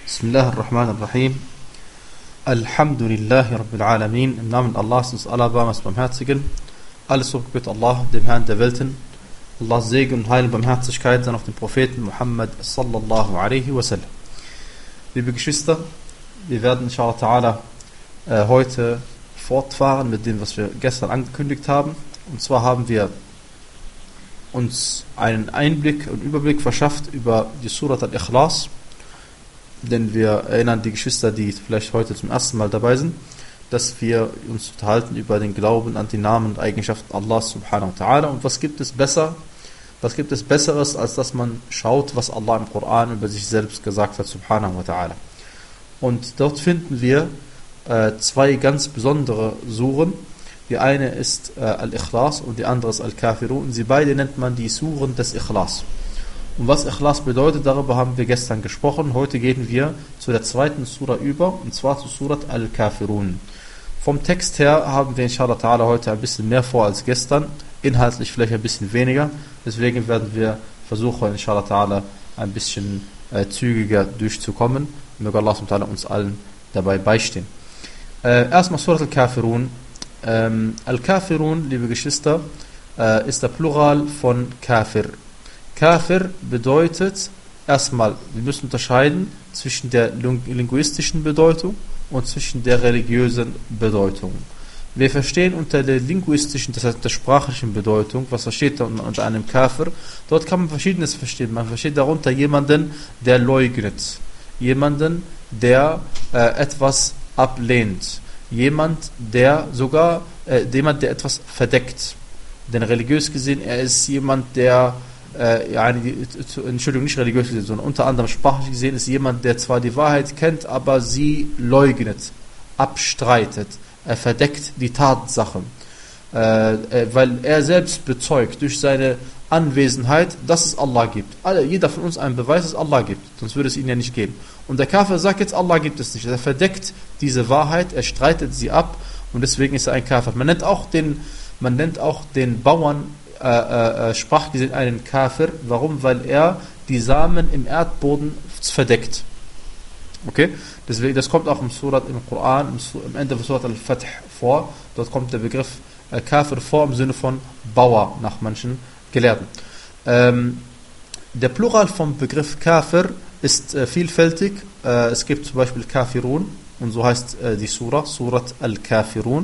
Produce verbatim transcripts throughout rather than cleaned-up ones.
Bismillah ar-Rahman ar-Rahim. Alhamdulillahi Rabbil Alamin. Im Namen Allahs, des Allerbarmers Barmherzigen. Alles Lob gebührt Allah, dem Herrn der Welten. Allahs Segen und Heil und Barmherzigkeit sind auf den Propheten Muhammad sallallahu alaihi wasallam. Liebe Geschwister, wir werden inshallah ta'ala äh, heute fortfahren mit dem, was wir gestern angekündigt haben. Und zwar haben wir uns einen Einblick und Überblick verschafft über die Surat al-Ikhlas. Denn wir erinnern die Geschwister, die vielleicht heute zum ersten Mal dabei sind, dass wir uns unterhalten über den Glauben an die Namen und Eigenschaften Allahs subhanahu wa ta'ala. Und was gibt es besser, was gibt es Besseres, als dass man schaut, was Allah im Koran über sich selbst gesagt hat, subhanahu wa ta'ala. Und dort finden wir äh, zwei ganz besondere Suren. Die eine ist äh, Al-Ikhlas und die andere ist Al-Kafirun. Und sie beide nennt man die Suren des Ikhlas. Und was Ikhlas bedeutet, darüber haben wir gestern gesprochen. Heute gehen wir zu der zweiten Sura über, und zwar zu Surat Al-Kafirun. Vom Text her haben wir inshallah ta'ala heute ein bisschen mehr vor als gestern, inhaltlich vielleicht ein bisschen weniger. Deswegen werden wir versuchen, inshallah ta'ala ein bisschen äh, zügiger durchzukommen. Möge Allah subhanahu wa ta'ala uns allen dabei beistehen. Äh, erstmal Surat Al-Kafirun. Ähm, Al-Kafirun, liebe Geschwister, äh, ist der Plural von Kafir. Kafir bedeutet erstmal, wir müssen unterscheiden zwischen der linguistischen Bedeutung und zwischen der religiösen Bedeutung. Wir verstehen unter der linguistischen, das heißt der sprachlichen Bedeutung, was versteht man unter einem Kafir? Dort kann man Verschiedenes verstehen. Man versteht darunter jemanden, der leugnet, jemanden, der äh, etwas ablehnt, jemand, der sogar, äh, jemand, der etwas verdeckt. Denn religiös gesehen, er ist jemand, der Äh, ja, Entschuldigung, nicht religiös gesehen, sondern unter anderem sprachlich gesehen ist jemand, der zwar die Wahrheit kennt, aber sie leugnet, abstreitet, er verdeckt die Tatsachen, äh, äh, weil er selbst bezeugt durch seine Anwesenheit, dass es Allah gibt. Alle, jeder von uns einen Beweis, dass es Allah gibt, sonst würde es ihn ja nicht geben. Und der Kafir sagt jetzt, Allah gibt es nicht. Er verdeckt diese Wahrheit, er streitet sie ab und deswegen ist er ein Kafir. Man nennt auch den, man nennt auch den Bauern Äh, äh, sprachgesehen einen Kafir. Warum? Weil er die Samen im Erdboden verdeckt. Okay? Deswegen, das kommt auch im Surat, im Koran, im, im Ende von Surat al-Fath vor. Dort kommt der Begriff äh, Kafir vor im Sinne von Bauer nach manchen Gelehrten. Ähm, der Plural vom Begriff Kafir ist äh, vielfältig. Äh, es gibt zum Beispiel Kafirun und so heißt äh, die Surah, Surat al-Kafirun.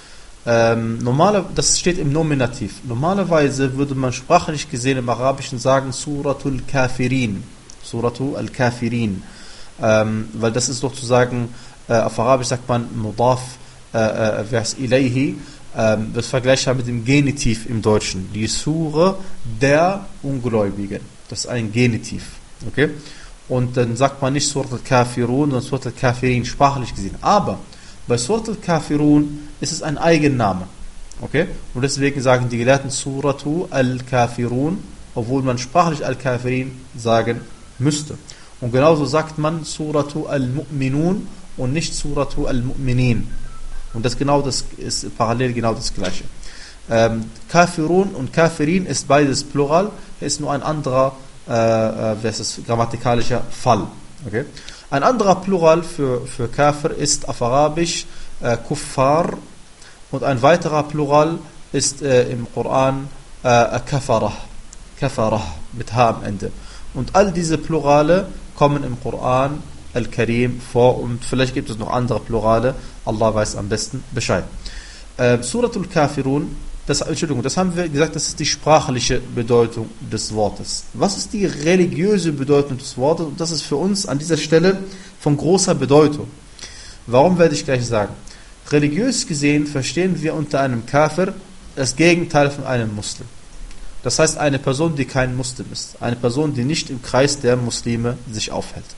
Ähm, normale, das steht im Nominativ. Normalerweise würde man sprachlich gesehen im Arabischen sagen Suratul Kafirin. Suratul al-Kafirin. Ähm, weil das ist sozusagen, äh, auf Arabisch sagt man Mudaf äh, vers ilayhi. Ähm, das vergleichbar mit dem Genitiv im Deutschen. Die Sure der Ungläubigen. Das ist ein Genitiv. Okay? Und dann sagt man nicht Suratul Kafirun, sondern Suratul Kafirin, sprachlich gesehen. Aber bei Surat al-Kafirun ist es ein Eigenname. Okay? Und deswegen sagen die Gelehrten Suratu al-Kafirun, obwohl man sprachlich al-Kafirin sagen müsste. Und genauso sagt man Suratu al-Mu'minun und nicht Suratu al-Mu'minin. Und das genau das ist parallel genau das gleiche. Ähm, Kafirun und Kafirin ist beides Plural, ist nur ein anderer äh, das ist grammatikalischer Fall. Okay? Ein anderer Plural für, für Kafir ist auf Arabisch äh, Kuffar und ein weiterer Plural ist äh, im Koran äh, Kafarah. Kafarah mit H am Ende. Und all diese Plurale kommen im Koran Al-Karim vor und vielleicht gibt es noch andere Plurale. Allah weiß am besten Bescheid. Äh, Suratul Kafirun, das, Entschuldigung, das haben wir gesagt, das ist die sprachliche Bedeutung des Wortes. Was ist die religiöse Bedeutung des Wortes? Und das ist für uns an dieser Stelle von großer Bedeutung. Warum werde ich gleich sagen? Religiös gesehen verstehen wir unter einem Kafir das Gegenteil von einem Muslim. Das heißt eine Person, die kein Muslim ist. Eine Person, die nicht im Kreis der Muslime sich aufhält.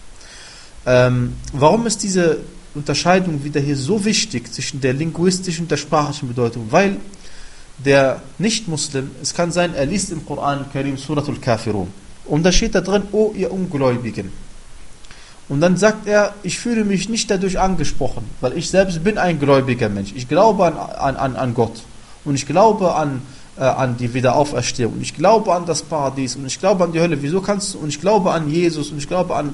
Ähm, warum ist diese Unterscheidung wieder hier so wichtig zwischen der linguistischen und der sprachlichen Bedeutung? Weil der Nicht-Muslim, es kann sein, er liest im Koran Karim Suratul Kafirun. Und da steht da drin, oh ihr Ungläubigen. Und dann sagt er, ich fühle mich nicht dadurch angesprochen, weil ich selbst bin ein gläubiger Mensch. Ich glaube an, an, an, an Gott. Und ich glaube an, äh, an die Wiederauferstehung. Und ich glaube an das Paradies. Und ich glaube an die Hölle. Wieso kannst du? Und ich glaube an Jesus. Und ich glaube an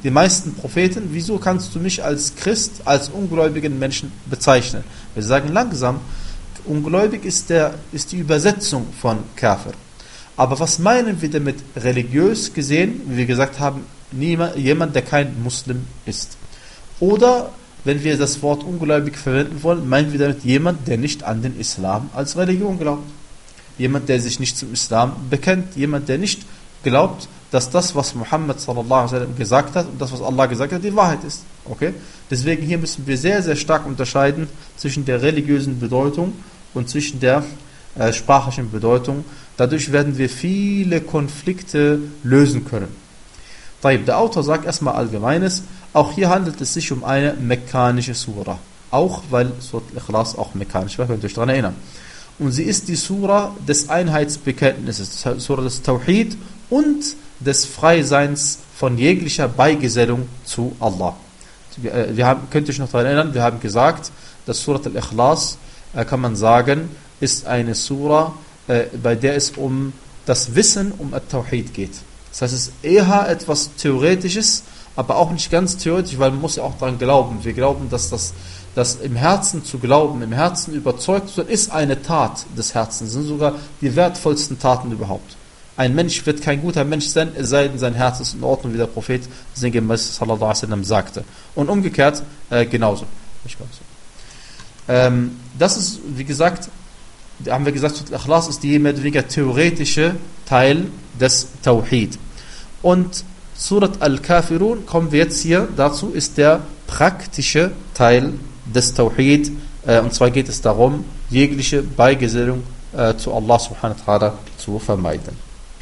die meisten Propheten, wieso kannst du mich als Christ, als ungläubigen Menschen bezeichnen? Wir sagen langsam, ungläubig ist, der, ist die Übersetzung von Kafir. Aber was meinen wir damit religiös gesehen? Wie wir gesagt haben, niemand, jemand, der kein Muslim ist. Oder, wenn wir das Wort ungläubig verwenden wollen, meinen wir damit jemand, der nicht an den Islam als Religion glaubt. Jemand, der sich nicht zum Islam bekennt. Jemand, der nicht glaubt, dass das, was Muhammad sallallahu alaihi wasallam gesagt hat und das, was Allah gesagt hat, die Wahrheit ist. Okay? Deswegen hier müssen wir sehr, sehr stark unterscheiden zwischen der religiösen Bedeutung und zwischen der äh, sprachlichen Bedeutung. Dadurch werden wir viele Konflikte lösen können. Der Autor sagt erstmal Allgemeines, auch hier handelt es sich um eine mekkanische Sura. Auch weil Surat al-Ikhlas auch mekkanisch war, könnt ihr euch daran erinnern. Und sie ist die Sura des Einheitsbekenntnisses, Sura des Tawhid und des Freiseins von jeglicher Beigesellung zu Allah. Wir, wir haben, könnt ihr euch noch daran erinnern, wir haben gesagt, dass Surat al-Ikhlas, äh, kann man sagen, ist eine Sura, äh, bei der es um das Wissen um At-Tawhid geht. Das heißt, es ist eher etwas Theoretisches, aber auch nicht ganz theoretisch, weil man muss ja auch daran glauben. Wir glauben, dass das, das im Herzen zu glauben, im Herzen überzeugt zu sein, ist eine Tat des Herzens. Das sind sogar die wertvollsten Taten überhaupt. Ein Mensch wird kein guter Mensch sein, es sei denn, sein Herz ist in Ordnung, wie der Prophet sinngemäß sallallahu alaihi wasallam sagte. Und umgekehrt äh, genauso. Ich glaube so. Ähm, das ist, wie gesagt, haben wir gesagt, Ikhlas ist die mehr oder weniger theoretische Teil des Tawhid. Und Surat Al-Kafirun, kommen wir jetzt hier dazu, ist der praktische Teil des Tawhid. Äh, und zwar geht es darum, jegliche Beigesellung äh, zu Allah subhanahu wa ta'ala zu vermeiden.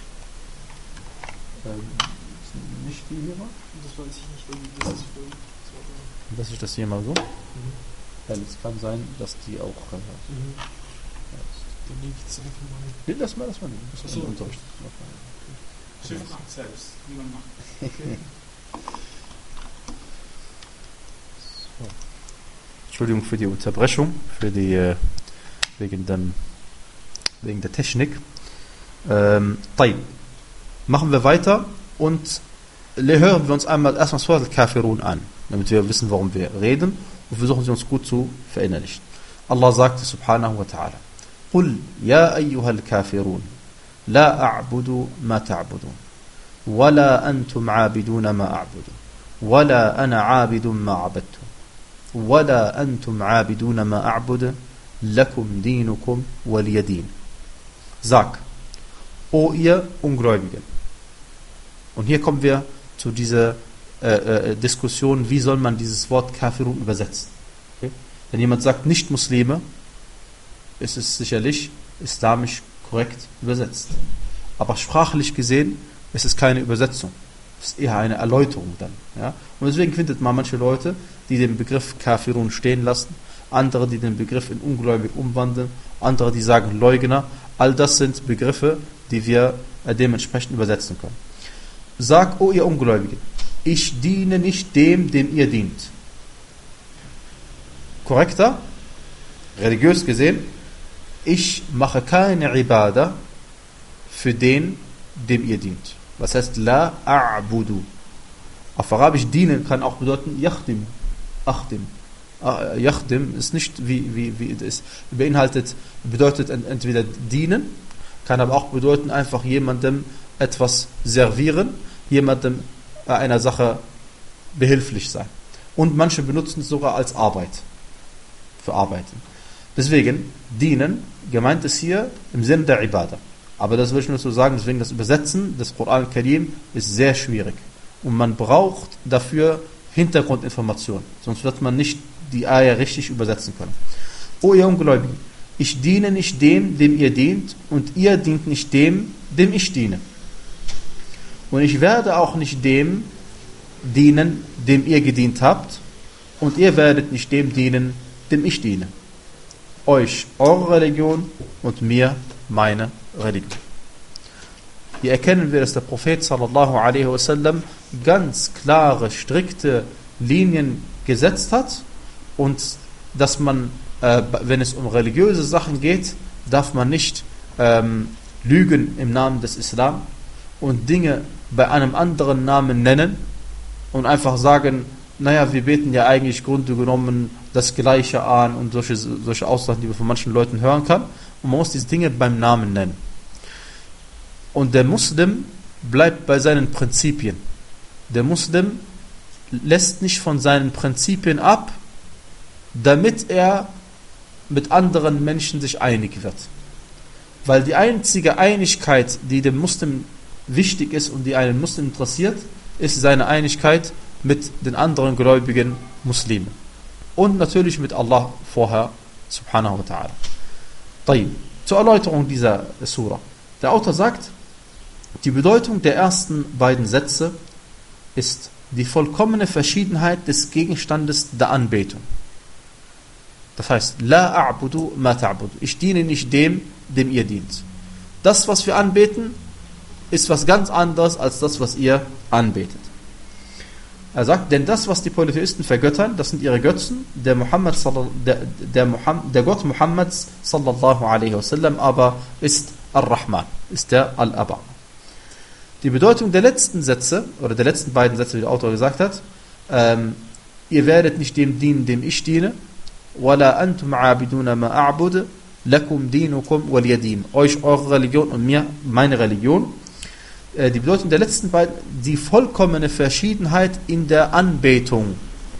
Ähm, nicht die hier mal? Das weiß ich nicht. Das ist, das ist das hier mal so? Mhm. Weil es kann sein, dass die auch... Äh, mhm. Dann lege ich das einfach mal. Nee, lass mal, lass mal. Das ist so. Unterricht. Schiff macht selbst. Niemand macht. Okay. So. Entschuldigung für die Unterbrechung, für die, äh, wegen, dem, wegen der Technik. Ähm, Machen wir weiter und hören wir uns einmal erstmal Surat al-Kafirun an, damit wir wissen, worum wir reden und versuchen sie uns gut zu verinnerlichen. Allah sagte subhanahu wa ta'ala: قل يا أيها الكافرون لا أعبد ما تعبدون ولا أنتم عابدون ما أعبد ولا أنا عابد ما عبدتم ولا أنتم عابدون ما أعبد لكم دينكم ولي دين. Sag, o ihr Ungläubigen. Und hier kommen wir zu dieser äh, äh, Diskussion, wie soll man dieses Wort Kafirun übersetzen. Okay? Wenn jemand sagt Nicht-Muslime, ist es sicherlich islamisch korrekt übersetzt. Aber sprachlich gesehen ist es keine Übersetzung. Es ist eher eine Erläuterung dann. Ja? Und deswegen findet man manche Leute, die den Begriff Kafirun stehen lassen, andere, die den Begriff in ungläubig umwandeln, andere, die sagen Leugner. All das sind Begriffe, die wir äh, dementsprechend übersetzen können. Sag, o ihr Ungläubigen, ich diene nicht dem, dem ihr dient. Korrekter? Religiös gesehen, ich mache keine Ibadah für den, dem ihr dient. Was heißt la a'budu? Auf Arabisch dienen kann auch bedeuten yakhdim, achdim. Yakhdim ist nicht wie, wie, wie es beinhaltet, bedeutet entweder dienen, kann aber auch bedeuten einfach jemandem etwas servieren, jemandem einer Sache behilflich sein. Und manche benutzen es sogar als Arbeit, für Arbeiten. Deswegen, dienen, gemeint ist hier im Sinne der Ibadah. Aber das will ich nur so sagen, deswegen das Übersetzen des Koran Karim ist sehr schwierig. Und man braucht dafür Hintergrundinformationen, sonst wird man nicht die Ayah richtig übersetzen können. O ihr Ungläubigen, ich diene nicht dem, dem ihr dient, und ihr dient nicht dem, dem ich diene. Und ich werde auch nicht dem dienen, dem ihr gedient habt, und ihr werdet nicht dem dienen, dem ich diene. Euch eure Religion und mir meine Religion. Hier erkennen wir, dass der Prophet sallallahu alaihi wasallam ganz klare, strikte Linien gesetzt hat und dass man, äh, wenn es um religiöse Sachen geht, darf man nicht ähm, lügen im Namen des Islam und Dinge bei einem anderen Namen nennen, und einfach sagen, naja, wir beten ja eigentlich Grunde genommen das Gleiche an und solche, solche Aussagen, die man von manchen Leuten hören kann. Und man muss diese Dinge beim Namen nennen. Und der Muslim bleibt bei seinen Prinzipien. Der Muslim lässt nicht von seinen Prinzipien ab, damit er mit anderen Menschen sich einig wird. Weil die einzige Einigkeit, die dem Muslim wichtig ist und die einen Muslim interessiert, ist seine Einigkeit mit den anderen gläubigen Muslimen. Und natürlich mit Allah vorher, subhanahu wa ta'ala. طيب. Zur Erläuterung dieser Surah. Der Autor sagt, die Bedeutung der ersten beiden Sätze ist die vollkommene Verschiedenheit des Gegenstandes der Anbetung. Das heißt, La a'budu ma ta'budu. Ich diene nicht dem, dem ihr dient. Das, was wir anbeten, ist was ganz anderes als das, was ihr anbetet. Er sagt, denn das, was die Polytheisten vergöttern, das sind ihre Götzen, der, Muhammad, der, der, Muhammad, der Gott Muhammads sallallahu alaihi wasallam aber ist Ar-Rahman, ist der Al-Aba. Die Bedeutung der letzten Sätze, oder der letzten beiden Sätze, wie der Autor gesagt hat, ähm, ihr werdet nicht dem dienen, dem ich diene, وَلَا أَنْتُمْ عَابِدُونَ مَا أَعْبُدُ لَكُمْ دِينُكُمْ وَلِيَدِينُ. Euch eure Religion und mir meine Religion. Äh, die Bedeutung der letzten beiden, die vollkommene Verschiedenheit in der Anbetung.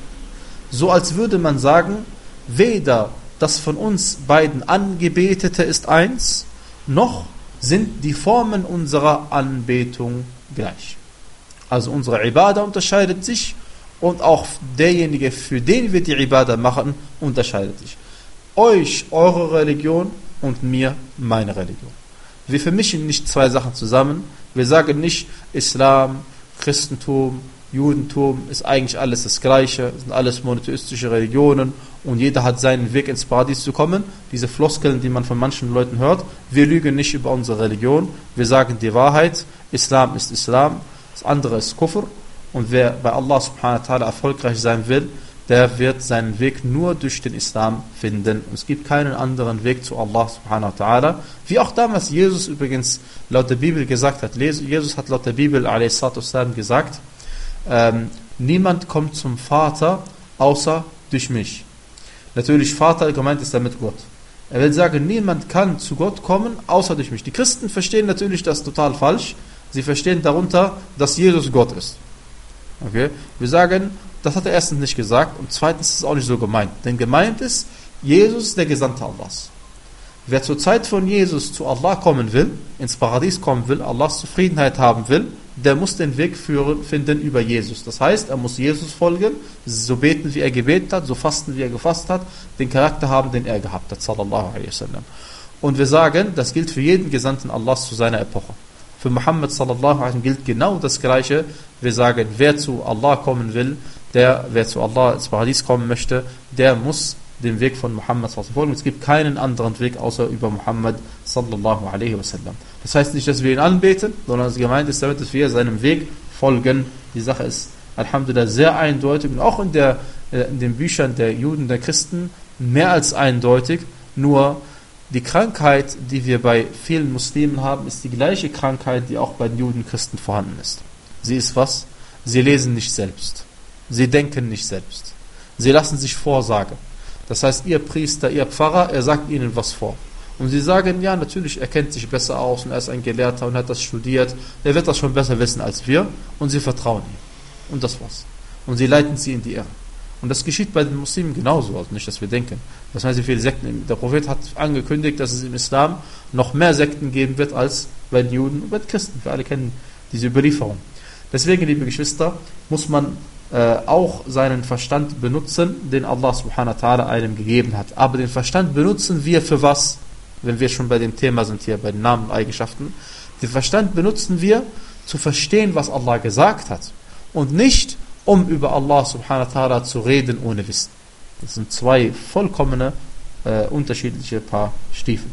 So als würde man sagen, weder das von uns beiden Angebetete ist eins, noch sind die Formen unserer Anbetung gleich. Also unsere Ibadah unterscheidet sich und auch derjenige, für den wir die Ibadah machen, unterscheidet sich. Euch eure Religion und mir meine Religion. Wir vermischen nicht zwei Sachen zusammen. Wir sagen nicht, Islam, Christentum, Judentum ist eigentlich alles das Gleiche, sind alles monotheistische Religionen und jeder hat seinen Weg ins Paradies zu kommen. Diese Floskeln, die man von manchen Leuten hört, wir lügen nicht über unsere Religion, wir sagen die Wahrheit, Islam ist Islam, das andere ist Kufr und wer bei Allah subhanahu wa ta'ala erfolgreich sein will, der wird seinen Weg nur durch den Islam finden. Und es gibt keinen anderen Weg zu Allah subhanahu wa ta'ala. Wie auch damals Jesus übrigens laut der Bibel gesagt hat. Jesus hat laut der Bibel a s. gesagt, ähm, niemand kommt zum Vater außer durch mich. Natürlich Vater, gemeint ist damit Gott. Er will sagen, niemand kann zu Gott kommen außer durch mich. Die Christen verstehen natürlich das total falsch. Sie verstehen darunter, dass Jesus Gott ist. Okay? Wir sagen, das hat er erstens nicht gesagt und zweitens ist es auch nicht so gemeint. Denn gemeint ist, Jesus ist der Gesandte Allahs. Wer zur Zeit von Jesus zu Allah kommen will, ins Paradies kommen will, Allahs Zufriedenheit haben will, der muss den Weg führen, finden über Jesus. Das heißt, er muss Jesus folgen, so beten, wie er gebetet hat, so fasten, wie er gefasst hat, den Charakter haben, den er gehabt hat, sallallahu alaihi wasallam. Und wir sagen, das gilt für jeden Gesandten Allahs zu seiner Epoche. Für Muhammad sallallahu alaihi wasallam gilt genau das Gleiche. Wir sagen, wer zu Allah kommen will, der, wer zu Allah ins Paradies kommen möchte, der muss den Weg von Muhammad sallallahu alaihi wasallam folgen. Es gibt keinen anderen Weg außer über Muhammad sallallahu alaihi wasallam. Das heißt nicht, dass wir ihn anbeten, sondern es gemeint ist damit, dass wir seinem Weg folgen. Die Sache ist, alhamdulillah, sehr eindeutig und auch in, der, in den Büchern der Juden, der Christen mehr als eindeutig. Nur die Krankheit, die wir bei vielen Muslimen haben, ist die gleiche Krankheit, die auch bei den Juden und Christen vorhanden ist. Sie ist was? Sie lesen nicht selbst. Sie denken nicht selbst. Sie lassen sich vorsagen. Das heißt, ihr Priester, ihr Pfarrer, er sagt ihnen was vor. Und sie sagen, ja, natürlich, er kennt sich besser aus und er ist ein Gelehrter und hat das studiert. Er wird das schon besser wissen als wir. Und sie vertrauen ihm. Und das war's. Und sie leiten sie in die Irre. Und das geschieht bei den Muslimen genauso, also nicht, dass wir denken. Das heißt, wie viele Sekten. Der Prophet hat angekündigt, dass es im Islam noch mehr Sekten geben wird als bei den Juden und bei den Christen. Wir alle kennen diese Überlieferung. Deswegen, liebe Geschwister, muss man äh, auch seinen Verstand benutzen, den Allah subhanahu wa ta'ala einem gegeben hat. Aber den Verstand benutzen wir für was? Wenn wir schon bei dem Thema sind hier, bei den Namen und Eigenschaften. Den Verstand benutzen wir, zu verstehen, was Allah gesagt hat. Und nicht, um über Allah subhanahu wa ta'ala zu reden ohne Wissen. Das sind zwei vollkommene, äh, unterschiedliche Paar Stiefel.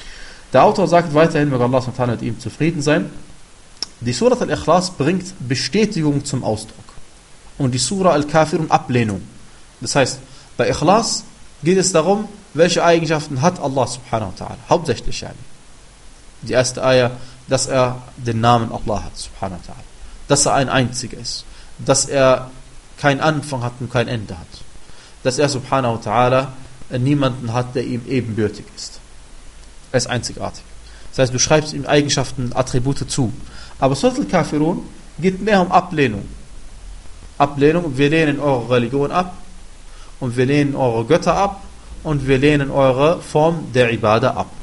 Der Autor sagt weiterhin, möge Allah subhanahu wa ta'ala mit ihm zufrieden sein, die Surah Al-Ikhlas bringt Bestätigung zum Ausdruck. Und die Surah Al-Kafirun Ablehnung. Das heißt, bei Ikhlas geht es darum, welche Eigenschaften hat Allah subhanahu wa ta'ala. Hauptsächlich yani. Die erste Ayah, dass er den Namen Allah hat subhanahu wa ta'ala. Dass er ein Einziger ist. dass er keinen Anfang hat und kein Ende hat. Dass er subhanahu wa ta'ala niemanden hat, der ihm ebenbürtig ist. Er ist einzigartig. Das heißt, du schreibst ihm Eigenschaften, Attribute zu. Aber Surat al-Kafirun geht mehr um Ablehnung. Ablehnung, wir lehnen eure Religion ab und wir lehnen eure Götter ab und wir lehnen eure Form der Ibadah ab.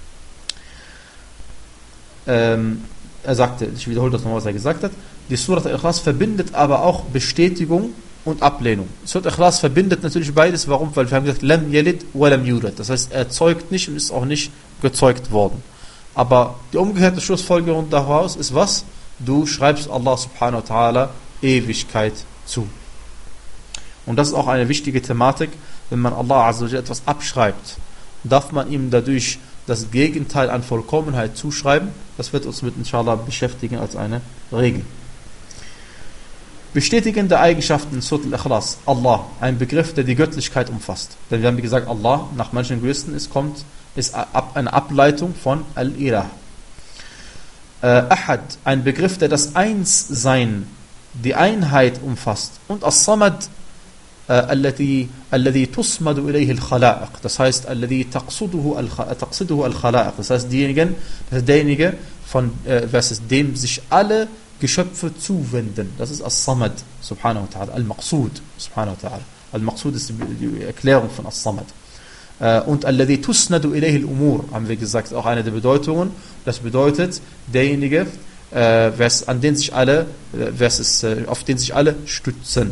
Ähm, er sagte, ich wiederhole das nochmal, was er gesagt hat, die Surat al-Ikhlas verbindet aber auch Bestätigung und Ablehnung. Surat al-Ikhlas verbindet natürlich beides. Warum? Weil wir haben gesagt, Lam yalid wa lam yulad. Das heißt, er zeugt nicht und ist auch nicht gezeugt worden. Aber die umgekehrte Schlussfolgerung daraus ist was? Du schreibst Allah subhanahu wa ta'ala Ewigkeit zu. Und das ist auch eine wichtige Thematik. Wenn man Allah azza wa jalla etwas abschreibt, darf man ihm dadurch das Gegenteil an Vollkommenheit zuschreiben. Das wird uns mit inshallah beschäftigen als eine Regel. Bestätigende Eigenschaften in Surat al-Ikhlas. Allah, ein Begriff, der die Göttlichkeit umfasst. Denn wir haben gesagt, Allah, nach manchen Größen, ist, kommt, ist eine Ableitung von Al-Ilah. Äh, Ahad, ein Begriff, der das Einssein, die Einheit umfasst. Und As-Samad, الذي الذي تصمد إليه الخلائق, das heißt الذي تقصده تقصده الخلائق, das heißt diejenigen, das ist derjenige von äh, versus dem sich alle Geschöpfe zuwenden. Das ist As-Samad subhanahu wa ta'ala, Al-Maqsud subhanahu wa ta'ala. Al-Maqsud ist die Erklärung von As-Samad. Äh, und الذي تسند إليه الأمور, haben wir gesagt, auch eine der Bedeutungen. Das bedeutet derjenige, äh, vers, an den sich alle versus, äh, auf den sich alle stützen.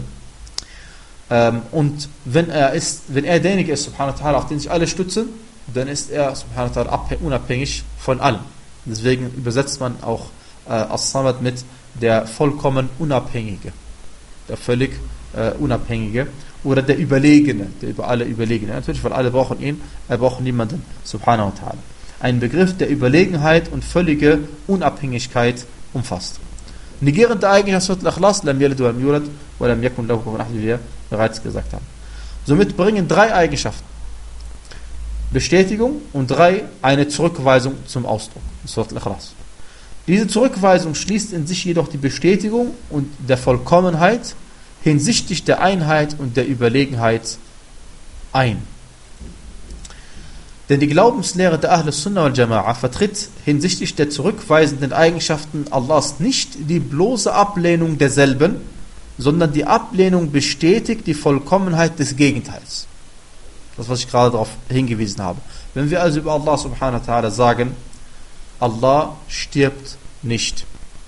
Und wenn er ist, wenn er derjenige ist, subhanahu wa ta'ala, auf den sich alle stützen, dann ist er, subhanahu wa ta'ala, unabhängig von allem. Deswegen übersetzt man auch äh, As-Samad mit der vollkommen Unabhängige, der völlig äh, Unabhängige oder der Überlegene, der über alle Überlegene. Natürlich, weil alle brauchen ihn, er braucht niemanden, subhanahu wa ta'ala. Ein Begriff, der Überlegenheit und völlige Unabhängigkeit umfasst. Negierende Eigenschaft Surat al-Ikhlas, lam yalid wa lam yulad wa lam yakun lahu kufuwan ahad, wie wir bereits gesagt haben. Somit bringen drei Eigenschaften, Bestätigung, und drei eine Zurückweisung zum Ausdruck. Surat al-Ikhlas. Diese Zurückweisung schließt in sich jedoch die Bestätigung und der Vollkommenheit hinsichtlich der Einheit und der Überlegenheit ein. Denn die Glaubenslehre der Ahl Sunnah wal Jama'a vertritt hinsichtlich der zurückweisenden Eigenschaften Allahs nicht die bloße Ablehnung derselben, sondern die Ablehnung bestätigt die Vollkommenheit des Gegenteils. Das, was ich gerade darauf hingewiesen habe. Wenn wir also über Allah subhanahu wa ta'ala sagen, Allah stirbt nicht.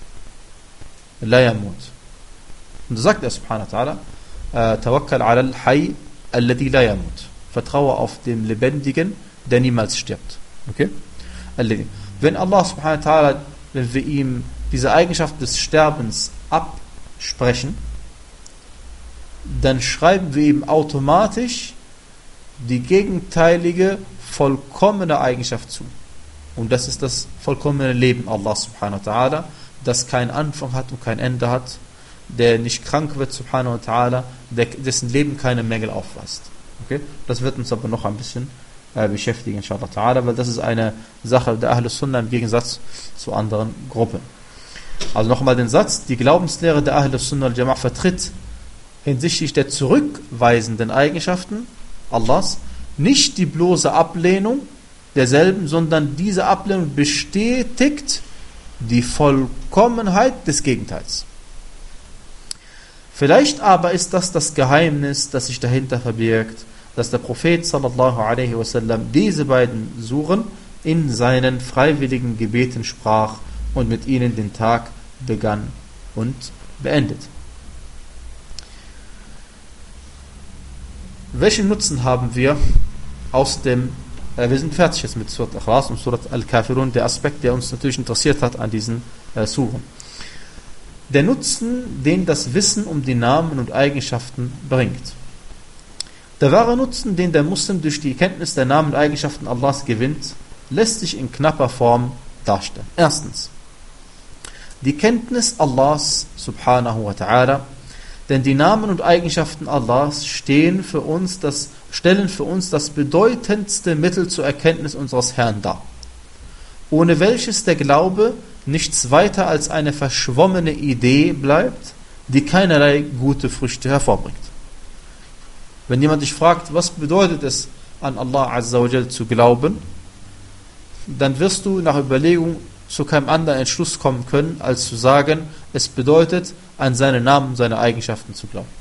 La yamut. Und so sagt er subhanahu wa ta'ala, Tawakkal ala al-Hayy alladhi la yamut. Vertraue auf den Lebendigen, der niemals stirbt. Okay? Wenn Allah subhanahu wa ta'ala, wenn wir ihm diese Eigenschaft des Sterbens absprechen, dann schreiben wir ihm automatisch die gegenteilige vollkommene Eigenschaft zu. Und das ist das vollkommene Leben Allah subhanahu wa ta'ala, das keinen Anfang hat und kein Ende hat, der nicht krank wird subhanahu wa ta'ala, dessen Leben keine Mängel aufweist. Okay? Das wird uns aber noch ein bisschen äh, beschäftigen, inshallah ta'ala, weil das ist eine Sache der Ahl Sunnah im Gegensatz zu anderen Gruppen. Also nochmal den Satz, die Glaubenslehre der Ahl Sunnah wal Jama'a vertritt hinsichtlich der zurückweisenden Eigenschaften Allahs nicht die bloße Ablehnung derselben, sondern diese Ablehnung bestätigt die Vollkommenheit des Gegenteils. Vielleicht aber ist das das Geheimnis, das sich dahinter verbirgt, dass der Prophet sallallahu alaihi wasallam diese beiden Suren in seinen freiwilligen Gebeten sprach und mit ihnen den Tag begann und beendet. Welchen Nutzen haben wir aus dem, äh, wir sind fertig jetzt mit Surat al-Ikhlas und Surat al-Kafirun, der Aspekt, der uns natürlich interessiert hat an diesen äh, Suren. Der Nutzen, den das Wissen um die Namen und Eigenschaften bringt. Der wahre Nutzen, den der Muslim durch die Kenntnis der Namen und Eigenschaften Allahs gewinnt, lässt sich in knapper Form darstellen. Erstens, die Kenntnis Allahs subhanahu wa ta'ala, denn die Namen und Eigenschaften Allahs stehen für uns das, stellen für uns das bedeutendste Mittel zur Erkenntnis unseres Herrn dar, ohne welches der Glaube nichts weiter als eine verschwommene Idee bleibt die keinerlei gute Früchte hervorbringt. Wenn jemand dich fragt, was bedeutet es, an Allah Azza wa Jal zu glauben, dann wirst du nach Überlegung zu keinem anderen Entschluss kommen können, als zu sagen, es bedeutet, an seine Namen und seine Eigenschaften zu glauben.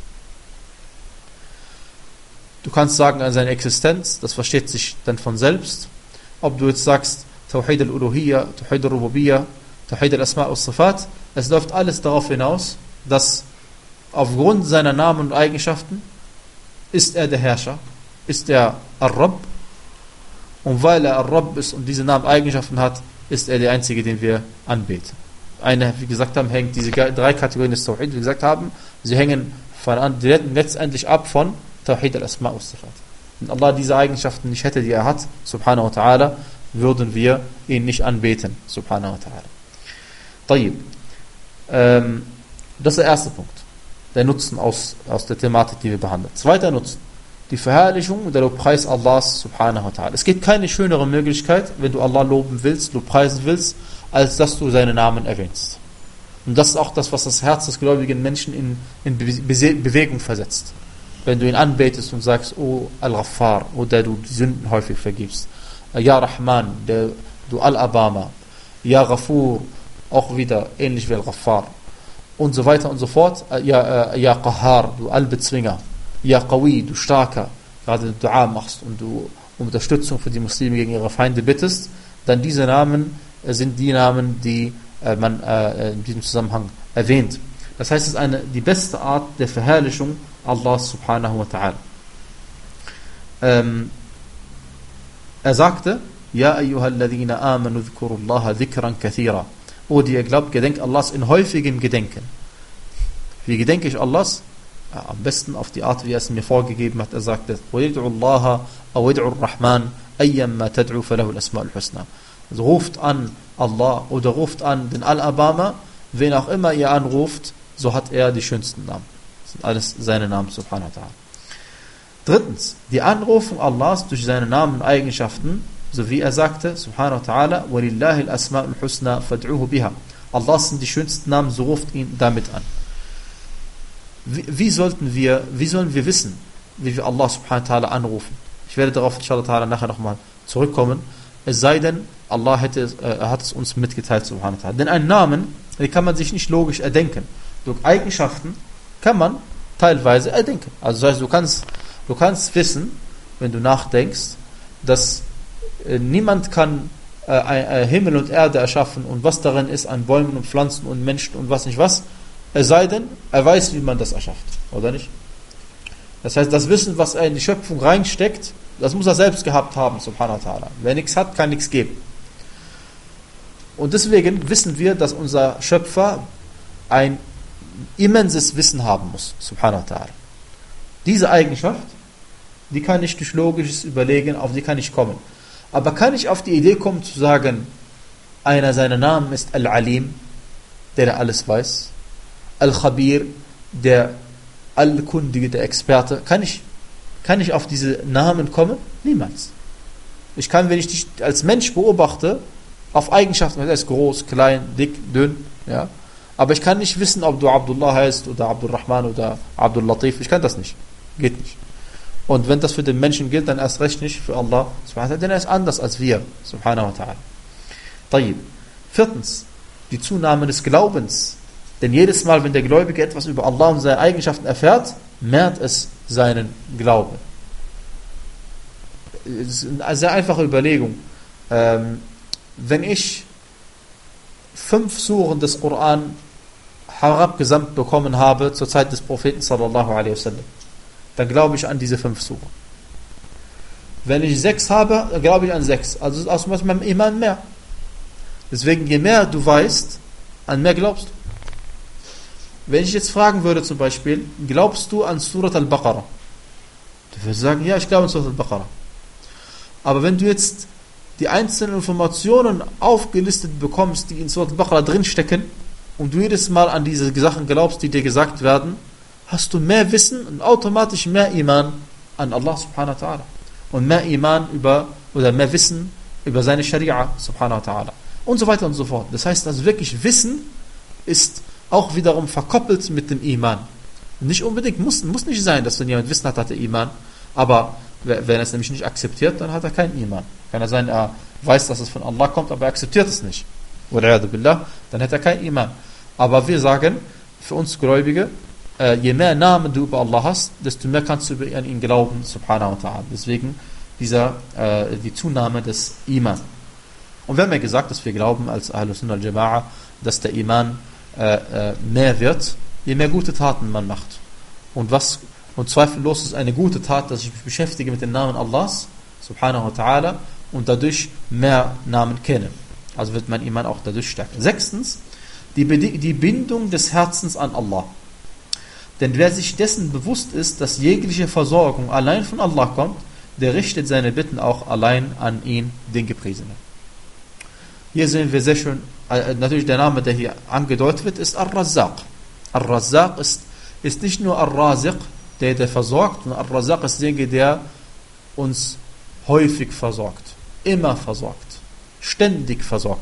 Du kannst sagen, an seine Existenz, das versteht sich dann von selbst. Ob du jetzt sagst, Tawhid al-Uluhiyya, Tawhid al-Rububiyya, Tawhid al-Asma' al-Sifat, es läuft alles darauf hinaus, dass aufgrund seiner Namen und Eigenschaften ist er der Herrscher, ist er Ar-Rabb, und weil er Ar-Rabb ist und diese Namen und Eigenschaften hat, ist er der Einzige, den wir anbeten. Eine, wie gesagt haben, hängt diese drei Kategorien des Tawhid, wie gesagt haben, sie hängen von, letztendlich ab von Tawhid al-Asma' al-Sifat. Wenn Allah diese Eigenschaften nicht hätte, die er hat, subhanahu wa ta'ala, würden wir ihn nicht anbeten, subhanahu wa ta'ala. Tayyib. Ähm, das ist der erste Punkt. Der Nutzen aus, aus der Thematik, die wir behandeln. Zweiter Nutzen. Die Verherrlichung und der Lobpreis Allahs, subhanahu wa ta'ala. Es gibt keine schönere Möglichkeit, wenn du Allah loben willst, lobpreisen willst, als dass du seine Namen erwähnst. Und das ist auch das, was das Herz des gläubigen Menschen in, in Be- Bewegung versetzt. Wenn du ihn anbetest und sagst, oh Al-Ghaffar, oh der du die Sünden häufig vergibst, Ja Rahman, der du Al-Abama, Ja Ghafur, auch wieder ähnlich wie Al-Ghaffar, und so weiter und so fort, Ja, ja Qahar, du Al-Bezwinger, Ja Qawi, du Starker, gerade du Dua machst und du um Unterstützung für die Muslime gegen ihre Feinde bittest, dann diese Namen sind die Namen, die äh, man äh, in diesem Zusammenhang erwähnt. Das heißt, es ist eine, die beste Art der Verherrlichung Allah subhanahu wa ta'ala. Ähm, er sagte, Ja ayyuhalladhina amanu dhkurullaha dhikran kathira. O die ihr glaubt, gedenkt Allahs in häufigem Gedenken. Wie gedenke ich Allahs? Ja, am besten auf die Art, wie er es mir vorgegeben hat. Er sagte, وَيَدْعُ اللَّهَ أَوْ يَدْعُ الرَّحْمَنِ أَيَّمَّا تَدْعُ فَلَهُ الْأَسْمَاءُ الْحُسْنَى. Also ruft an Allah oder ruft an den Al-Abama, wen auch immer ihr anruft, so hat er die schönsten Namen. Das sind alles seine Namen, subhanahu wa ta'ala. Drittens, die Anrufung Allahs durch seine Namen und Eigenschaften, so wie er sagte, subhanahu wa ta'ala, وَلِلَّهِ الْأَسْمَاءُ الْحُسْنَى فَادْعُوهُ بِهَا. Allah sind die schönsten Namen, so ruft ihn damit an. Wie, wie sollten wir, wie sollen wir wissen, wie wir Allah subhanahu wa ta'ala anrufen? Ich werde darauf inshallah ta'ala nachher nochmal zurückkommen. Es sei denn, Allah hätte, äh, hat es uns mitgeteilt, subhanahu wa ta'ala. Denn einen Namen, den kann man sich nicht logisch erdenken. Durch Eigenschaften kann man teilweise erdenken. Also das heißt, du kannst, du kannst wissen, wenn du nachdenkst, dass äh, niemand kann äh, äh, Himmel und Erde erschaffen und was darin ist an Bäumen und Pflanzen und Menschen und was nicht was, es sei denn, er weiß, wie man das erschafft, oder nicht? Das heißt, das Wissen, was er in die Schöpfung reinsteckt, das muss er selbst gehabt haben, subhanahu wa ta'ala. Wer nichts hat, kann nichts geben. Und deswegen wissen wir, dass unser Schöpfer ein immenses Wissen haben muss, subhanahu wa ta'ala. Diese Eigenschaft, die kann ich durch logisches Überlegen, auf die kann ich kommen. Aber kann ich auf die Idee kommen zu sagen, einer seiner Namen ist Al-Alim, der alles weiß, Al-Khabir, der Allkundige, der Experte. Kann ich, kann ich auf diese Namen kommen? Niemals. Ich kann, wenn ich dich als Mensch beobachte, auf Eigenschaften, er ist groß, klein, dick, dünn, ja. Aber ich kann nicht wissen, ob du Abdullah heißt oder Abdurrahman oder Abdul Latif. Ich kann das nicht. Geht nicht. Und wenn das für den Menschen gilt, dann erst recht nicht für Allah, denn er ist anders als wir, subhanahu wa ta'ala. Tayyib. Viertens, die Zunahme des Glaubens. Denn jedes Mal, wenn der Gläubige etwas über Allah und seine Eigenschaften erfährt, mehrt es seinen Glauben. Es ist eine sehr einfache Überlegung. Ähm, wenn ich fünf Suren des Koran herabgesandt bekommen habe zur Zeit des Propheten sallallahu alaihi wasallam, dann glaube ich an diese fünf Suren. Wenn ich sechs habe, dann glaube ich an sechs. Also ist aus meinem Iman mehr. Deswegen, je mehr du weißt, an mehr glaubst du. Wenn ich jetzt fragen würde zum Beispiel, glaubst du an Surat al-Baqarah? Du würdest sagen, ja, ich glaube an Surat al-Baqarah. Aber wenn du jetzt die einzelnen Informationen aufgelistet bekommst, die in Surat al-Baqarah drinstecken, und du jedes Mal an diese Sachen glaubst, die dir gesagt werden, hast du mehr Wissen und automatisch mehr Iman an Allah subhanahu wa ta'ala. Und mehr Iman über, oder mehr Wissen über seine Scharia subhanahu wa ta'ala. Und so weiter und so fort. Das heißt also wirklich, Wissen ist auch wiederum verkoppelt mit dem Iman. Nicht unbedingt, muss, muss nicht sein, dass wenn jemand Wissen hat, hat er Iman, aber wenn er es nämlich nicht akzeptiert, dann hat er keinen Iman. Kann er sein, er weiß, dass es von Allah kommt, aber er akzeptiert es nicht. Oder billah, dann hat er keinen Iman. Aber wir sagen, für uns Gläubige, äh, je mehr Namen du über Allah hast, desto mehr kannst du an ihn glauben, subhanahu wa ta'ala. Deswegen dieser, äh, die Zunahme des Iman. Und wir haben ja gesagt, dass wir glauben als Ahlus Sunnah al-Jama'a, dass der Iman äh, äh, mehr wird, je mehr gute Taten man macht. Und was und zweifellos ist eine gute Tat, dass ich mich beschäftige mit den Namen Allahs, subhanahu wa ta'ala, und dadurch mehr Namen kenne. Also wird mein Iman auch dadurch stärker. Sechstens, die, die Bindung des Herzens an Allah. Denn wer sich dessen bewusst ist, dass jegliche Versorgung allein von Allah kommt, der richtet seine Bitten auch allein an ihn, den Gepriesenen. Hier sehen wir sehr schön, äh, natürlich der Name, der hier angedeutet wird, ist Ar-Razzaq. Ar-Razzaq ist, ist nicht nur Ar-Raziq, der, der versorgt, sondern Ar-Razzaq ist derjenige, der uns häufig versorgt, immer versorgt, ständig versorgt.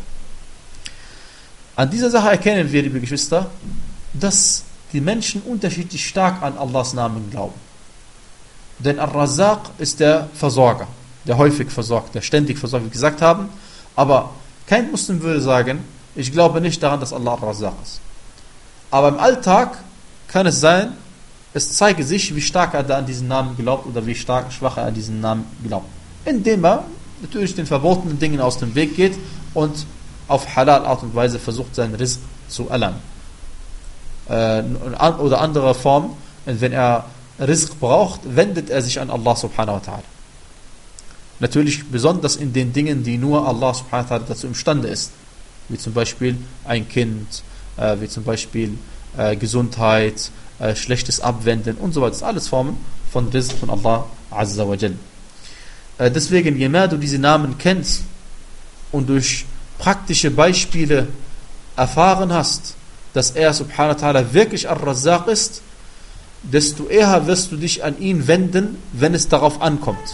An dieser Sache erkennen wir, liebe Geschwister, dass die Menschen unterschiedlich stark an Allahs Namen glauben. Denn Ar-Razzaq ist der Versorger, der häufig versorgt, der ständig versorgt, wie wir gesagt haben. Aber kein Muslim würde sagen, ich glaube nicht daran, dass Allah Ar-Razzaq ist. Aber im Alltag kann es sein, es zeige sich, wie stark er da an diesen Namen glaubt oder wie stark schwach er an diesen Namen glaubt. Indem er natürlich den verbotenen Dingen aus dem Weg geht und auf halal Art und Weise versucht, seinen Rizq zu erlangen. Äh, oder andere Form, wenn er Rizq braucht, wendet er sich an Allah subhanahu wa ta'ala. Natürlich besonders in den Dingen, die nur Allah subhanahu wa ta'ala dazu imstande ist. Wie zum Beispiel ein Kind, äh, wie zum Beispiel äh, Gesundheit, äh, schlechtes Abwenden und so weiter. Das sind alles Formen von Rizq von Allah azza wa jal. Äh, deswegen, je mehr du diese Namen kennst und durch praktische Beispiele erfahren hast, dass er subhanahu wa ta'ala wirklich Ar-Razzaq ist, desto eher wirst du dich an ihn wenden, wenn es darauf ankommt.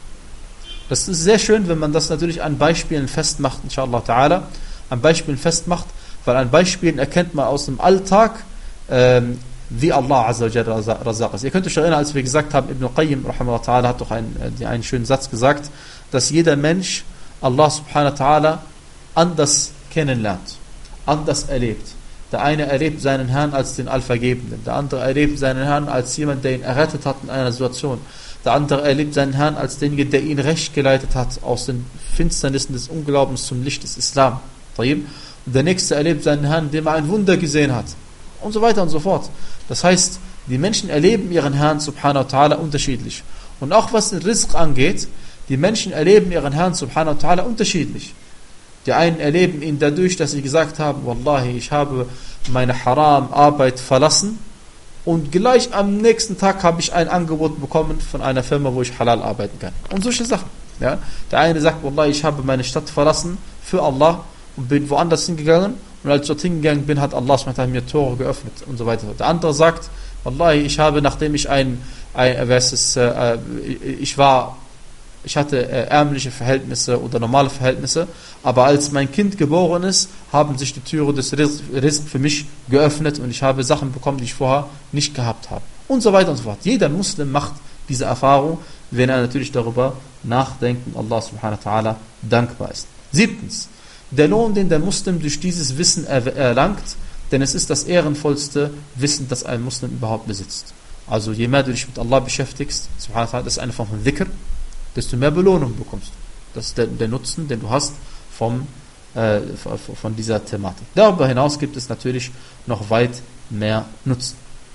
Das ist sehr schön, wenn man das natürlich an Beispielen festmacht, inshallah ta'ala, an Beispielen festmacht, weil an Beispielen erkennt man aus dem Alltag, ähm, wie Allah azza wa jalla Razzaq ist. Ihr könnt euch erinnern, als wir gesagt haben, Ibn Qayyim rahimahullah ta'ala hat doch einen, äh, einen schönen Satz gesagt, dass jeder Mensch Allah subhanahu wa ta'ala anders kennenlernt, anders erlebt. Der eine erlebt seinen Herrn als den Allvergebenden, der andere erlebt seinen Herrn als jemand, der ihn errettet hat in einer Situation. Der andere erlebt seinen Herrn als derjenige, der ihn recht geleitet hat aus den Finsternissen des Unglaubens zum Licht des Islam. Und der nächste erlebt seinen Herrn, indem er ein Wunder gesehen hat. Und so weiter und so fort. Das heißt, die Menschen erleben ihren Herrn subhanahu wa ta'ala unterschiedlich. Und auch was den Rizq angeht, die Menschen erleben ihren Herrn subhanahu wa ta'ala unterschiedlich. Die einen erleben ihn dadurch, dass sie gesagt haben, Wallahi, ich habe meine Haram-Arbeit verlassen und gleich am nächsten Tag habe ich ein Angebot bekommen von einer Firma, wo ich halal arbeiten kann. Und solche Sachen. Ja? Der eine sagt, Wallahi, ich habe meine Stadt verlassen für Allah und bin woanders hingegangen und als ich dorthin gegangen bin, hat Allah mir Tore geöffnet und so weiter. Der andere sagt, Wallahi, ich habe, nachdem ich ein, ein es, äh, ich war Ich hatte äh, ärmliche Verhältnisse oder normale Verhältnisse, aber als mein Kind geboren ist, haben sich die Türe des Rizq für mich geöffnet und ich habe Sachen bekommen, die ich vorher nicht gehabt habe. Und so weiter und so fort. Jeder Muslim macht diese Erfahrung, wenn er natürlich darüber nachdenkt und Allah subhanahu wa ta'ala dankbar ist. Siebtens, der Lohn, den der Muslim durch dieses Wissen erlangt, denn es ist das ehrenvollste Wissen, das ein Muslim überhaupt besitzt. Also je mehr du dich mit Allah beschäftigst, subhanahu wa ta'ala, das ist eine Form von Dhikr, desto mehr Belohnung bekommst du. Das ist der, der Nutzen, den du hast vom, äh, von dieser Thematik. Darüber hinaus gibt es natürlich noch weit mehr Nutzen.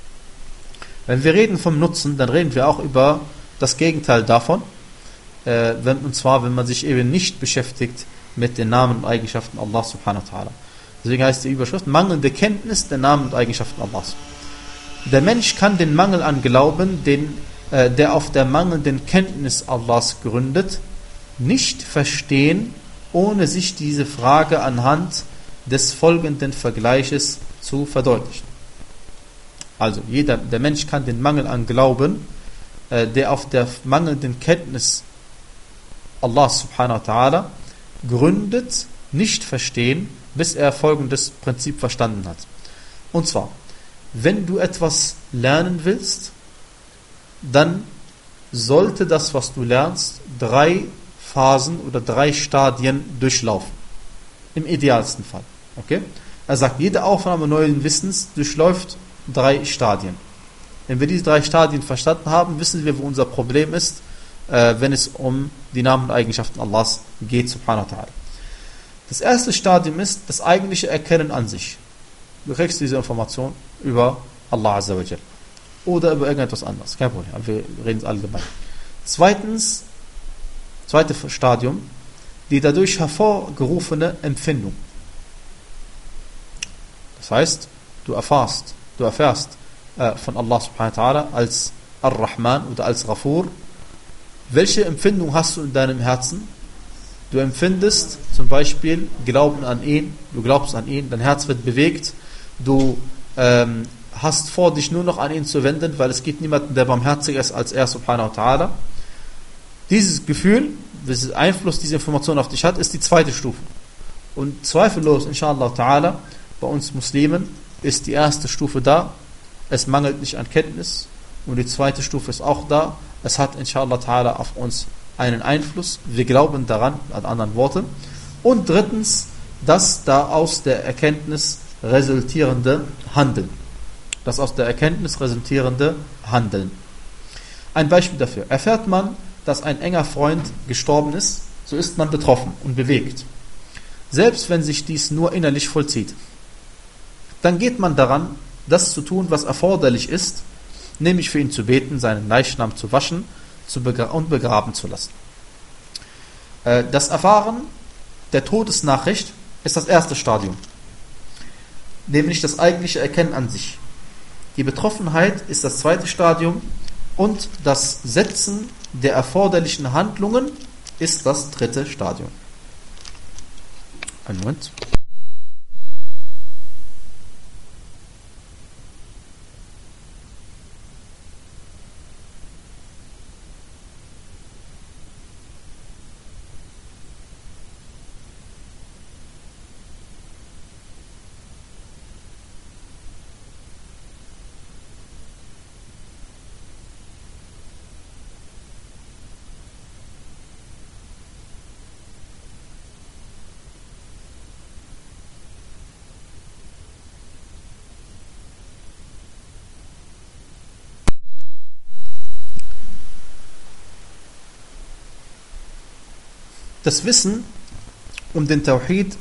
Wenn wir reden vom Nutzen, dann reden wir auch über das Gegenteil davon, äh, wenn, und zwar, wenn man sich eben nicht beschäftigt mit den Namen und Eigenschaften Allah subhanahu wa ta'ala. Deswegen heißt die Überschrift, mangelnde Kenntnis der Namen und Eigenschaften Allahs. Der Mensch kann den Mangel an Glauben, den der auf der mangelnden Kenntnis Allahs gründet, nicht verstehen, ohne sich diese Frage anhand des folgenden Vergleiches zu verdeutlichen. Also jeder, der Mensch kann den Mangel an Glauben, der auf der mangelnden Kenntnis Allahs subhanahu wa ta'ala gründet, nicht verstehen, bis er folgendes Prinzip verstanden hat. Und zwar, wenn du etwas lernen willst, dann sollte das, was du lernst, drei Phasen oder drei Stadien durchlaufen. Im idealsten Fall. Okay? Er sagt, jede Aufnahme neuen Wissens durchläuft drei Stadien. Wenn wir diese drei Stadien verstanden haben, wissen wir, wo unser Problem ist, äh, wenn es um die Namen und Eigenschaften Allahs geht, subhanahu wa ta'ala. Das erste Stadium ist das eigentliche Erkennen an sich. Du kriegst diese Information über Allah Azza wa Jal. Oder über irgendetwas anderes. Kein Problem, aber wir reden es allgemein. Zweitens, zweites Stadium, die dadurch hervorgerufene Empfindung. Das heißt, du erfährst, du erfährst äh, von Allah subhanahu wa ta'ala als Ar-Rahman oder als Ghafur. Welche Empfindung hast du in deinem Herzen? Du empfindest zum Beispiel Glauben an ihn, du glaubst an ihn, dein Herz wird bewegt, du ähm, hast vor, dich nur noch an ihn zu wenden, weil es gibt niemanden, der barmherziger ist als er subhanahu wa ta'ala. Dieses Gefühl, welches Einfluss diese Information auf dich hat, ist die zweite Stufe. Und zweifellos, inshallah ta'ala, bei uns Muslimen ist die erste Stufe da, es mangelt nicht an Kenntnis, und die zweite Stufe ist auch da, es hat inshallah ta'ala auf uns einen Einfluss, wir glauben daran, an anderen Worten. Und drittens, das da aus der Erkenntnis resultierende Handeln. Das aus der Erkenntnis resultierende Handeln. Ein Beispiel dafür. Erfährt man, dass ein enger Freund gestorben ist, so ist man betroffen und bewegt. Selbst wenn sich dies nur innerlich vollzieht. Dann geht man daran, das zu tun, was erforderlich ist, nämlich für ihn zu beten, seinen Leichnam zu waschen zu begra- und begraben zu lassen. Äh, das Erfahren der Todesnachricht ist das erste Stadium, nämlich das eigentliche Erkennen an sich. Die Betroffenheit ist das zweite Stadium und das Setzen der erforderlichen Handlungen ist das dritte Stadium. Einen Moment. Das Wissen um den Tawhid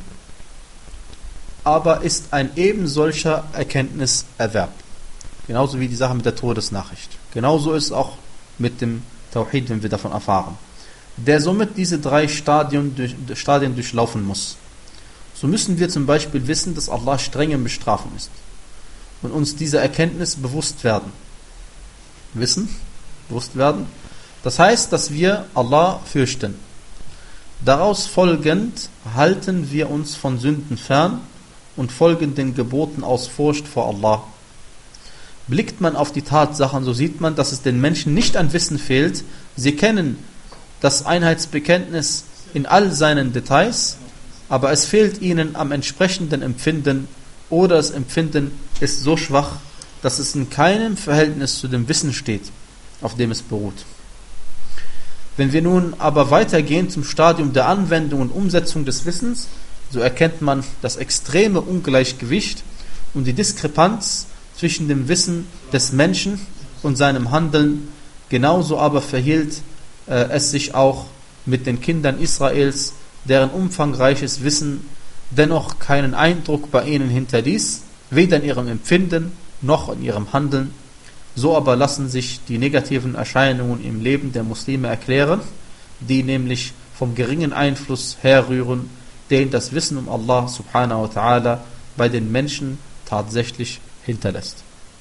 aber ist ein eben solcher Erkenntniserwerb. Genauso wie die Sache mit der Todesnachricht. Genauso ist es auch mit dem Tawhid, wenn wir davon erfahren. Der somit diese drei Stadien, durch, Stadien durchlaufen muss. So müssen wir zum Beispiel wissen, dass Allah streng im Bestrafen ist. Und uns dieser Erkenntnis bewusst werden. Wissen, bewusst werden. Das heißt, dass wir Allah fürchten. Daraus folgend halten wir uns von Sünden fern und folgen den Geboten aus Furcht vor Allah. Blickt man auf die Tatsachen, so sieht man, dass es den Menschen nicht an Wissen fehlt. Sie kennen das Einheitsbekenntnis in all seinen Details, aber es fehlt ihnen am entsprechenden Empfinden oder das Empfinden ist so schwach, dass es in keinem Verhältnis zu dem Wissen steht, auf dem es beruht. Wenn wir nun aber weitergehen zum Stadium der Anwendung und Umsetzung des Wissens, so erkennt man das extreme Ungleichgewicht und die Diskrepanz zwischen dem Wissen des Menschen und seinem Handeln. Genauso aber verhielt äh, es sich auch mit den Kindern Israels, deren umfangreiches Wissen dennoch keinen Eindruck bei ihnen hinterließ, weder in ihrem Empfinden noch in ihrem Handeln. So aber lassen sich die negativen Erscheinungen im Leben der Muslime erklären, die nämlich vom geringen Einfluss herrühren, den das Wissen um Allah subhanahu wa ta'ala bei den Menschen tatsächlich hinterlässt.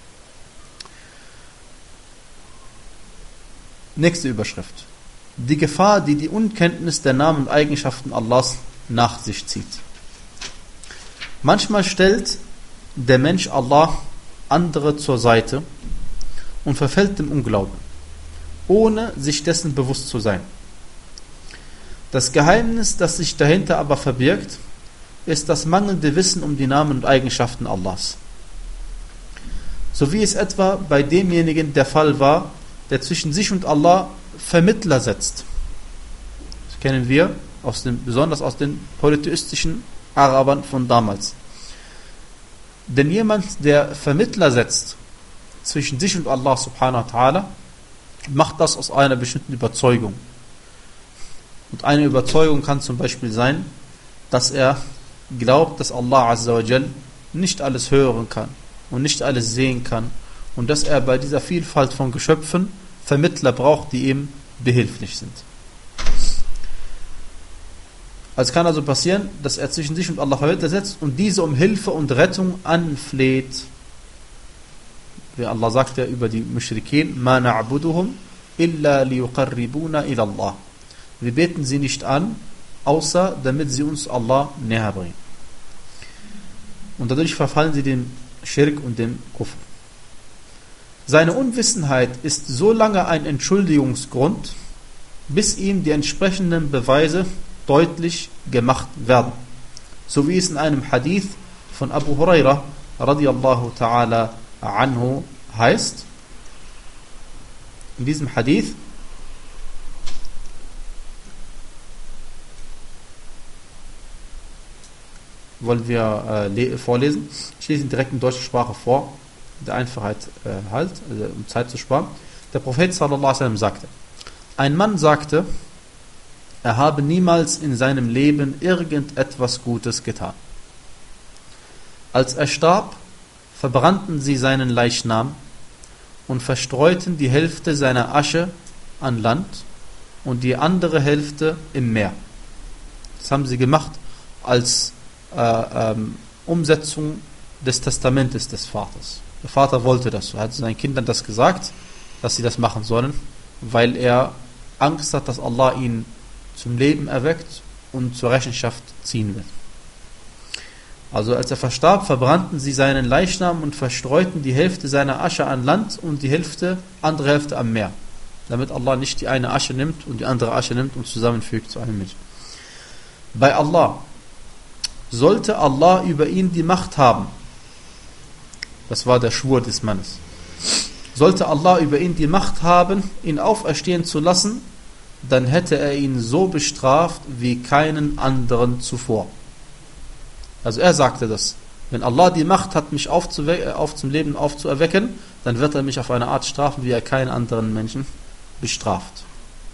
Nächste Überschrift. Die Gefahr, die die Unkenntnis der Namen und Eigenschaften Allahs nach sich zieht. Manchmal stellt der Mensch Allah andere zur Seite und verfällt dem Unglauben, ohne sich dessen bewusst zu sein. Das Geheimnis, das sich dahinter aber verbirgt, ist das mangelnde Wissen um die Namen und Eigenschaften Allahs. So wie es etwa bei demjenigen der Fall war, der zwischen sich und Allah Vermittler setzt. Das kennen wir aus den, besonders aus den polytheistischen Arabern von damals. Denn jemand, der Vermittler setzt zwischen sich und Allah subhanahu wa ta'ala, macht das aus einer bestimmten Überzeugung. Und eine Überzeugung kann zum Beispiel sein, dass er glaubt, dass Allah azza wa jal nicht alles hören kann und nicht alles sehen kann und dass er bei dieser Vielfalt von Geschöpfen Vermittler braucht, die ihm behilflich sind. Also kann also passieren, dass er zwischen sich und Allah Vermittler setzt und diese um Hilfe und Rettung anfleht. Wie Allah sagt ja über die Mushrikeen, مَا نَعْبُدُهُمْ إِلَّا لِيُقَرِّبُونَ إِلَى اللَّهِ. Wir beten sie nicht an, außer damit sie uns Allah näher bringen. Und dadurch verfallen sie dem Schirk und dem Kufr. Seine Unwissenheit ist so lange ein Entschuldigungsgrund, bis ihm die entsprechenden Beweise deutlich gemacht werden. So wie es in einem Hadith von Abu Huraira radiyallahu ta'ala anhu heißt. In diesem Hadith wollen wir äh, vorlesen. Ich lese ihn direkt in deutscher Sprache vor, der Einfachheit äh, halt, also um Zeit zu sparen. Der Prophet sallallahu alaihi wasallam sagte: Ein Mann sagte, er habe niemals in seinem Leben irgendetwas Gutes getan. Als er starb, verbrannten sie seinen Leichnam und verstreuten die Hälfte seiner Asche an Land und die andere Hälfte im Meer. Das haben sie gemacht als äh, ähm, Umsetzung des Testamentes des Vaters. Der Vater wollte das. Er hat seinen Kindern das gesagt, dass sie das machen sollen, weil er Angst hat, dass Allah ihn zum Leben erweckt und zur Rechenschaft ziehen wird. Also als er verstarb, verbrannten sie seinen Leichnam und verstreuten die Hälfte seiner Asche an Land und die Hälfte, andere Hälfte am Meer. Damit Allah nicht die eine Asche nimmt und die andere Asche nimmt und zusammenfügt zu einem Menschen. Bei Allah sollte Allah über ihn die Macht haben. Das war der Schwur des Mannes. Sollte Allah über ihn die Macht haben, ihn auferstehen zu lassen, dann hätte er ihn so bestraft wie keinen anderen zuvor. Also er sagte das. Wenn Allah die Macht hat, mich auf zum Leben aufzuerwecken, dann wird er mich auf eine Art strafen, wie er keinen anderen Menschen bestraft.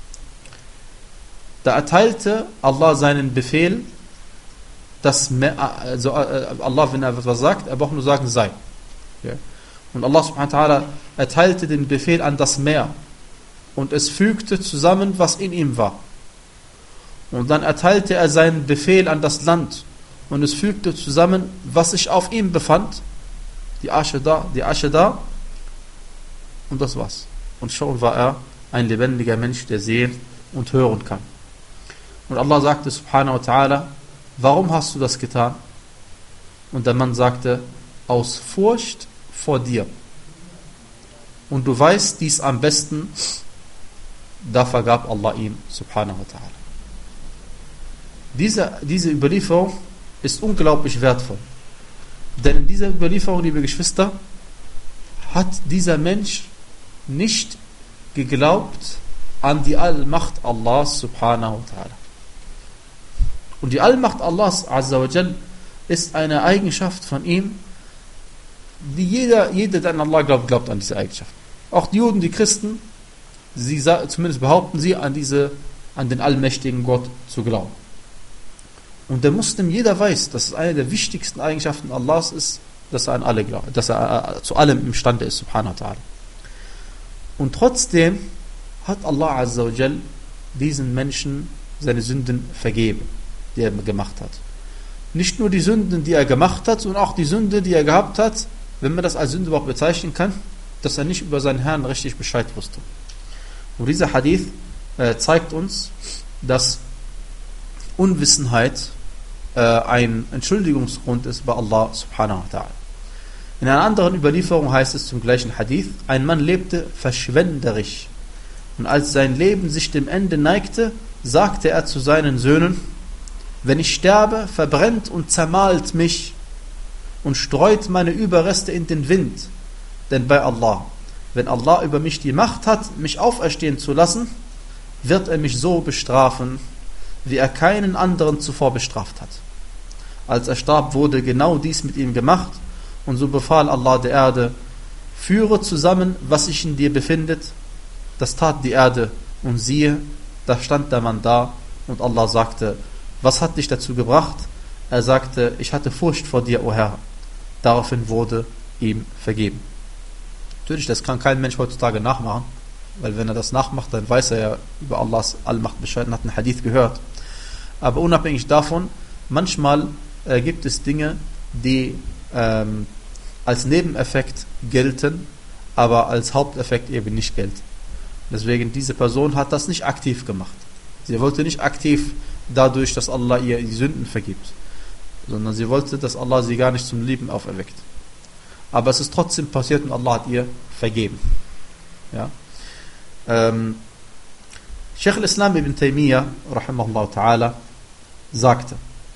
Da erteilte Allah seinen Befehl, dass also Allah, wenn er etwas sagt, er braucht nur sagen, sei. Ja. Und Allah subhanahu wa ta'ala erteilte den Befehl an das Meer und es fügte zusammen, was in ihm war. Und dann erteilte er seinen Befehl an das Land und es fügte zusammen, was sich auf ihm befand. Die Asche da, die Asche da und das war's. Und schon war er ein lebendiger Mensch, der sehen und hören kann. Und Allah sagte subhanahu wa ta'ala: Warum hast du das getan? Und der Mann sagte: Aus Furcht vor dir. Und du weißt dies am besten. Da vergab Allah ihm subhanahu wa ta'ala. Diese, diese Überlieferung ist unglaublich wertvoll. Denn in dieser Überlieferung, liebe Geschwister, hat dieser Mensch nicht geglaubt an die Allmacht Allahs subhanahu wa ta'ala. Und die Allmacht Allahs azza wa jal ist eine Eigenschaft von ihm, die jeder, jeder, der an Allah glaubt, glaubt an diese Eigenschaft. Auch die Juden, die Christen, sie zumindest behaupten sie, an diese, an den allmächtigen Gott zu glauben. Und der Muslim, jeder weiß, dass es eine der wichtigsten Eigenschaften Allahs ist, dass er an alle glaubt, dass er zu allem imstande ist, subhanahu wa ta'ala. Und trotzdem hat Allah azza wa jal diesen Menschen seine Sünden vergeben, die er gemacht hat. Nicht nur die Sünden, die er gemacht hat, sondern auch die Sünde, die er gehabt hat, wenn man das als Sünde überhaupt bezeichnen kann, dass er nicht über seinen Herrn richtig Bescheid wusste. Und dieser Hadith äh, zeigt uns, dass Unwissenheit äh, ein Entschuldigungsgrund ist bei Allah subhanahu wa ta'ala. In einer anderen Überlieferung heißt es zum gleichen Hadith: Ein Mann lebte verschwenderisch und als sein Leben sich dem Ende neigte, sagte er zu seinen Söhnen: Wenn ich sterbe, verbrennt und zermahlt mich und streut meine Überreste in den Wind, denn bei Allah, wenn Allah über mich die Macht hat, mich auferstehen zu lassen, wird er mich so bestrafen, wie er keinen anderen zuvor bestraft hat. Als er starb, wurde genau dies mit ihm gemacht, und so befahl Allah der Erde, führe zusammen, was sich in dir befindet. Das tat die Erde, und siehe, da stand der Mann da, und Allah sagte, was hat dich dazu gebracht? Er sagte, ich hatte Furcht vor dir, o Herr. Daraufhin wurde ihm vergeben. Natürlich, das kann kein Mensch heutzutage nachmachen, weil wenn er das nachmacht, dann weiß er ja über Allahs Allmacht Bescheid und hat einen Hadith gehört. Aber unabhängig davon, manchmal äh, gibt es Dinge, die ähm, als Nebeneffekt gelten, aber als Haupteffekt eben nicht gelten. Deswegen, diese Person hat das nicht aktiv gemacht. Sie wollte nicht aktiv dadurch, dass Allah ihr die Sünden vergibt, sondern sie wollte, dass Allah sie gar nicht zum Leben auferweckt. Aber es ist trotzdem passiert und Allah hat ihr vergeben. Ja. Ähm, Sheikh al-Islam ibn Taymiyyah, rahimahullah ta'ala, sagte,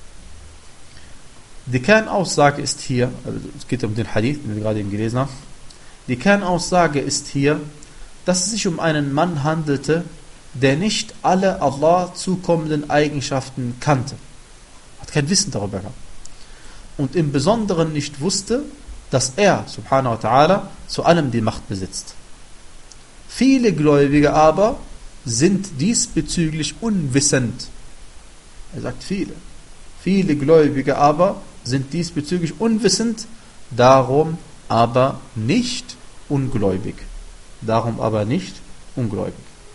die Kernaussage ist hier, also es geht um den Hadith, den wir gerade eben gelesen haben, die Kernaussage ist hier, dass es sich um einen Mann handelte, der nicht alle Allah zukommenden Eigenschaften kannte. Hat kein Wissen darüber gehabt. Und im Besonderen nicht wusste, dass er, subhanahu wa ta'ala, zu allem die Macht besitzt. Viele Gläubige aber sind diesbezüglich unwissend. Er sagt viele. Viele Gläubige aber sind diesbezüglich unwissend, darum aber nicht ungläubig. Darum aber nicht ungläubig.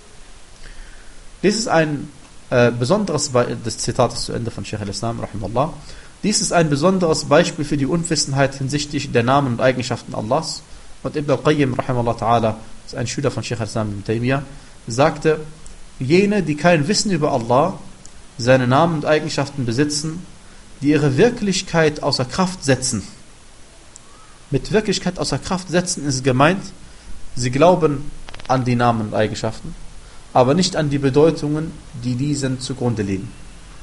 Dies ist ein äh, besonderes Be- das Zitat ist zu Ende von Sheikh al-Islam, rahimahullah. Dies ist ein besonderes Beispiel für die Unwissenheit hinsichtlich der Namen und Eigenschaften Allahs. Und Ibn al-Qayyim, rahimahullah ta'ala, ist ein Schüler von Sheikh al-Islam ibn Taymiyyah, sagte, jene, die kein Wissen über Allah, seine Namen und Eigenschaften besitzen, die ihre Wirklichkeit außer Kraft setzen. Mit Wirklichkeit außer Kraft setzen ist gemeint, sie glauben an die Namen und Eigenschaften, aber nicht an die Bedeutungen, die diesen zugrunde liegen.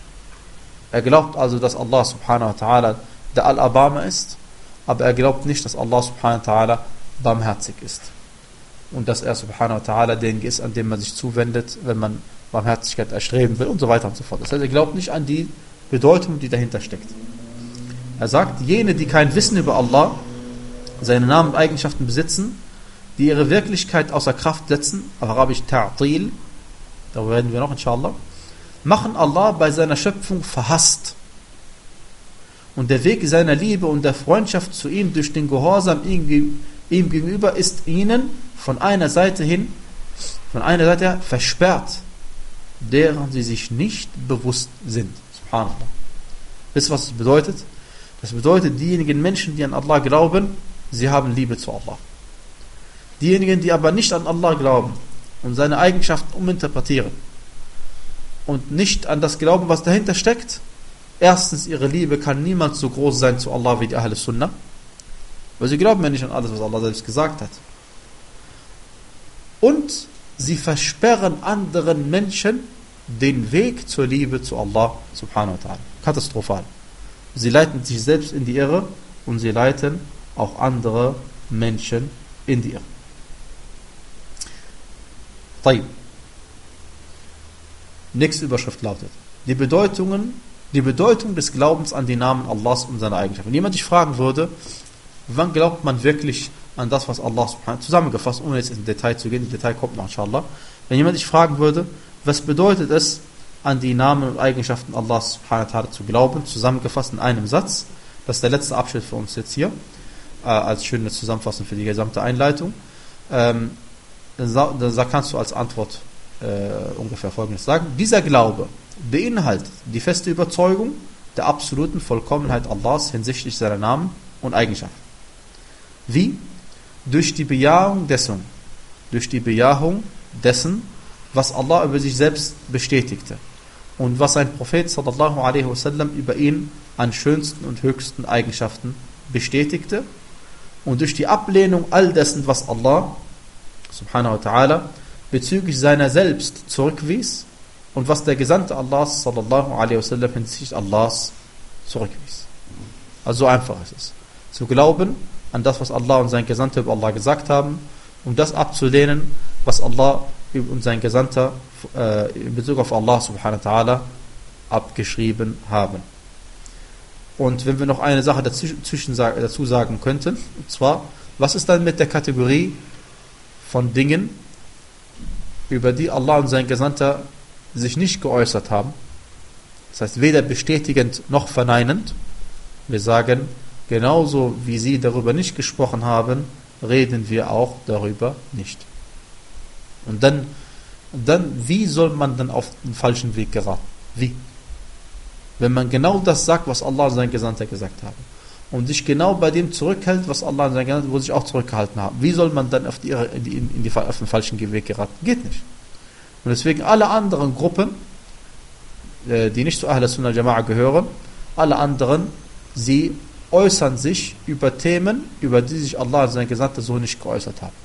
Er glaubt also, dass Allah subhanahu wa ta'ala der Al-Abama ist, aber er glaubt nicht, dass Allah subhanahu wa ta'ala barmherzig ist. Und dass er subhanahu wa ta'ala derjenige ist, an dem man sich zuwendet, wenn man Barmherzigkeit erstreben will und so weiter und so fort. Das heißt, er glaubt nicht an die Bedeutung, die dahinter steckt. Er sagt, jene, die kein Wissen über Allah, seine Namen und Eigenschaften besitzen, die ihre Wirklichkeit außer Kraft setzen, auf Arabisch Ta'til, darüber reden wir noch inshallah, machen Allah bei seiner Schöpfung verhasst. Und der Weg seiner Liebe und der Freundschaft zu ihm durch den Gehorsam ihm, ihm gegenüber ist ihnen von einer Seite hin, von einer Seite her versperrt, deren sie sich nicht bewusst sind. Subhanallah. Wisst ihr, was das bedeutet? Das bedeutet, diejenigen Menschen, die an Allah glauben, sie haben Liebe zu Allah. Diejenigen, die aber nicht an Allah glauben und seine Eigenschaften uminterpretieren und nicht an das glauben, was dahinter steckt, erstens, ihre Liebe kann niemals so groß sein zu Allah wie die Ahl Sunnah, weil sie glauben ja nicht an alles, was Allah selbst gesagt hat. Und sie versperren anderen Menschen den Weg zur Liebe zu Allah subhanahu wa ta'ala. Katastrophal. Sie leiten sich selbst in die Irre und sie leiten auch andere Menschen in die Irre. طيب. Nächste Überschrift lautet, die Bedeutungen, die Bedeutung des Glaubens an die Namen Allahs und seine Eigenschaften. Wenn jemand dich fragen würde, wann glaubt man wirklich an das, was Allah subhanahu, zusammengefasst, ohne jetzt ins Detail zu gehen, im Detail kommt noch inshallah, wenn jemand dich fragen würde, was bedeutet es, an die Namen und Eigenschaften Allahs subhanahu wa ta'ala zu glauben, zusammengefasst in einem Satz, das ist der letzte Abschnitt für uns jetzt hier, äh, als schöne Zusammenfassung für die gesamte Einleitung, ähm, dann, dann kannst du als Antwort äh, ungefähr Folgendes sagen. Dieser Glaube beinhaltet die feste Überzeugung der absoluten Vollkommenheit Allahs hinsichtlich seiner Namen und Eigenschaften. Wie? Durch die Bejahung dessen, durch die Bejahung dessen, was Allah über sich selbst bestätigte und was sein Prophet sallallahu alaihi wasallam über ihn an schönsten und höchsten Eigenschaften bestätigte, und durch die Ablehnung all dessen, was Allah subhanahu wa ta'ala bezüglich seiner selbst zurückwies und was der Gesandte Allahs sallallahu alaihi wasallam hinsichtlich Allahs zurückwies. Also so einfach ist es. Zu glauben, an das, was Allah und sein Gesandter über Allah gesagt haben, um das abzulehnen, was Allah und sein Gesandter äh, in Bezug auf Allah subhanahu wa ta'ala abgeschrieben haben. Und wenn wir noch eine Sache dazwischen, dazu sagen könnten, und zwar, was ist dann mit der Kategorie von Dingen, über die Allah und sein Gesandter sich nicht geäußert haben? Das heißt, weder bestätigend noch verneinend. Wir sagen, genauso wie sie darüber nicht gesprochen haben, reden wir auch darüber nicht. Und dann, dann wie soll man dann auf den falschen Weg geraten? Wie? Wenn man genau das sagt, was Allah und sein Gesandter gesagt haben, und sich genau bei dem zurückhält, was Allah und sein Gesandter, wo sich auch zurückgehalten haben, wie soll man dann auf, die, in die, in die, auf den falschen Weg geraten? Geht nicht. Und deswegen alle anderen Gruppen, die nicht zu Ahl Sunnah Jama'a gehören, alle anderen, sie äußern sich über Themen, über die sich Allah und sein Gesandter so nicht geäußert haben.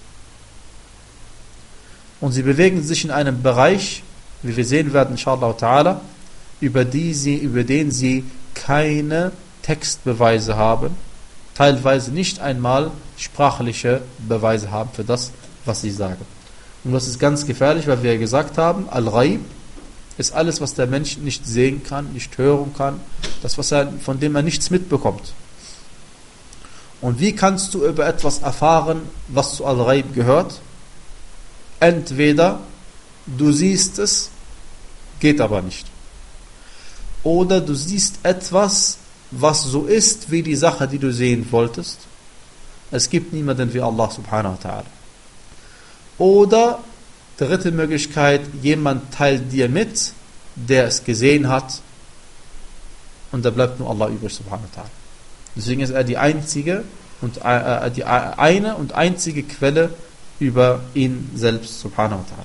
Und sie bewegen sich in einem Bereich, wie wir sehen werden, inshallah ta'ala, über, die sie, über den sie keine Textbeweise haben, teilweise nicht einmal sprachliche Beweise haben für das, was sie sagen. Und das ist ganz gefährlich, weil wir gesagt haben, Al-Ghaib ist alles, was der Mensch nicht sehen kann, nicht hören kann, das, was er, von dem er nichts mitbekommt. Und wie kannst du über etwas erfahren, was zu Al-Ghaib gehört? Entweder du siehst es, geht aber nicht. Oder du siehst etwas, was so ist wie die Sache, die du sehen wolltest. Es gibt niemanden wie Allah subhanahu wa ta'ala. Oder dritte Möglichkeit, jemand teilt dir mit, der es gesehen hat, und da bleibt nur Allah übrig subhanahu wa ta'ala. Deswegen ist er die einzige und äh, die eine und einzige Quelle über ihn selbst subhanahu wa ta'ala.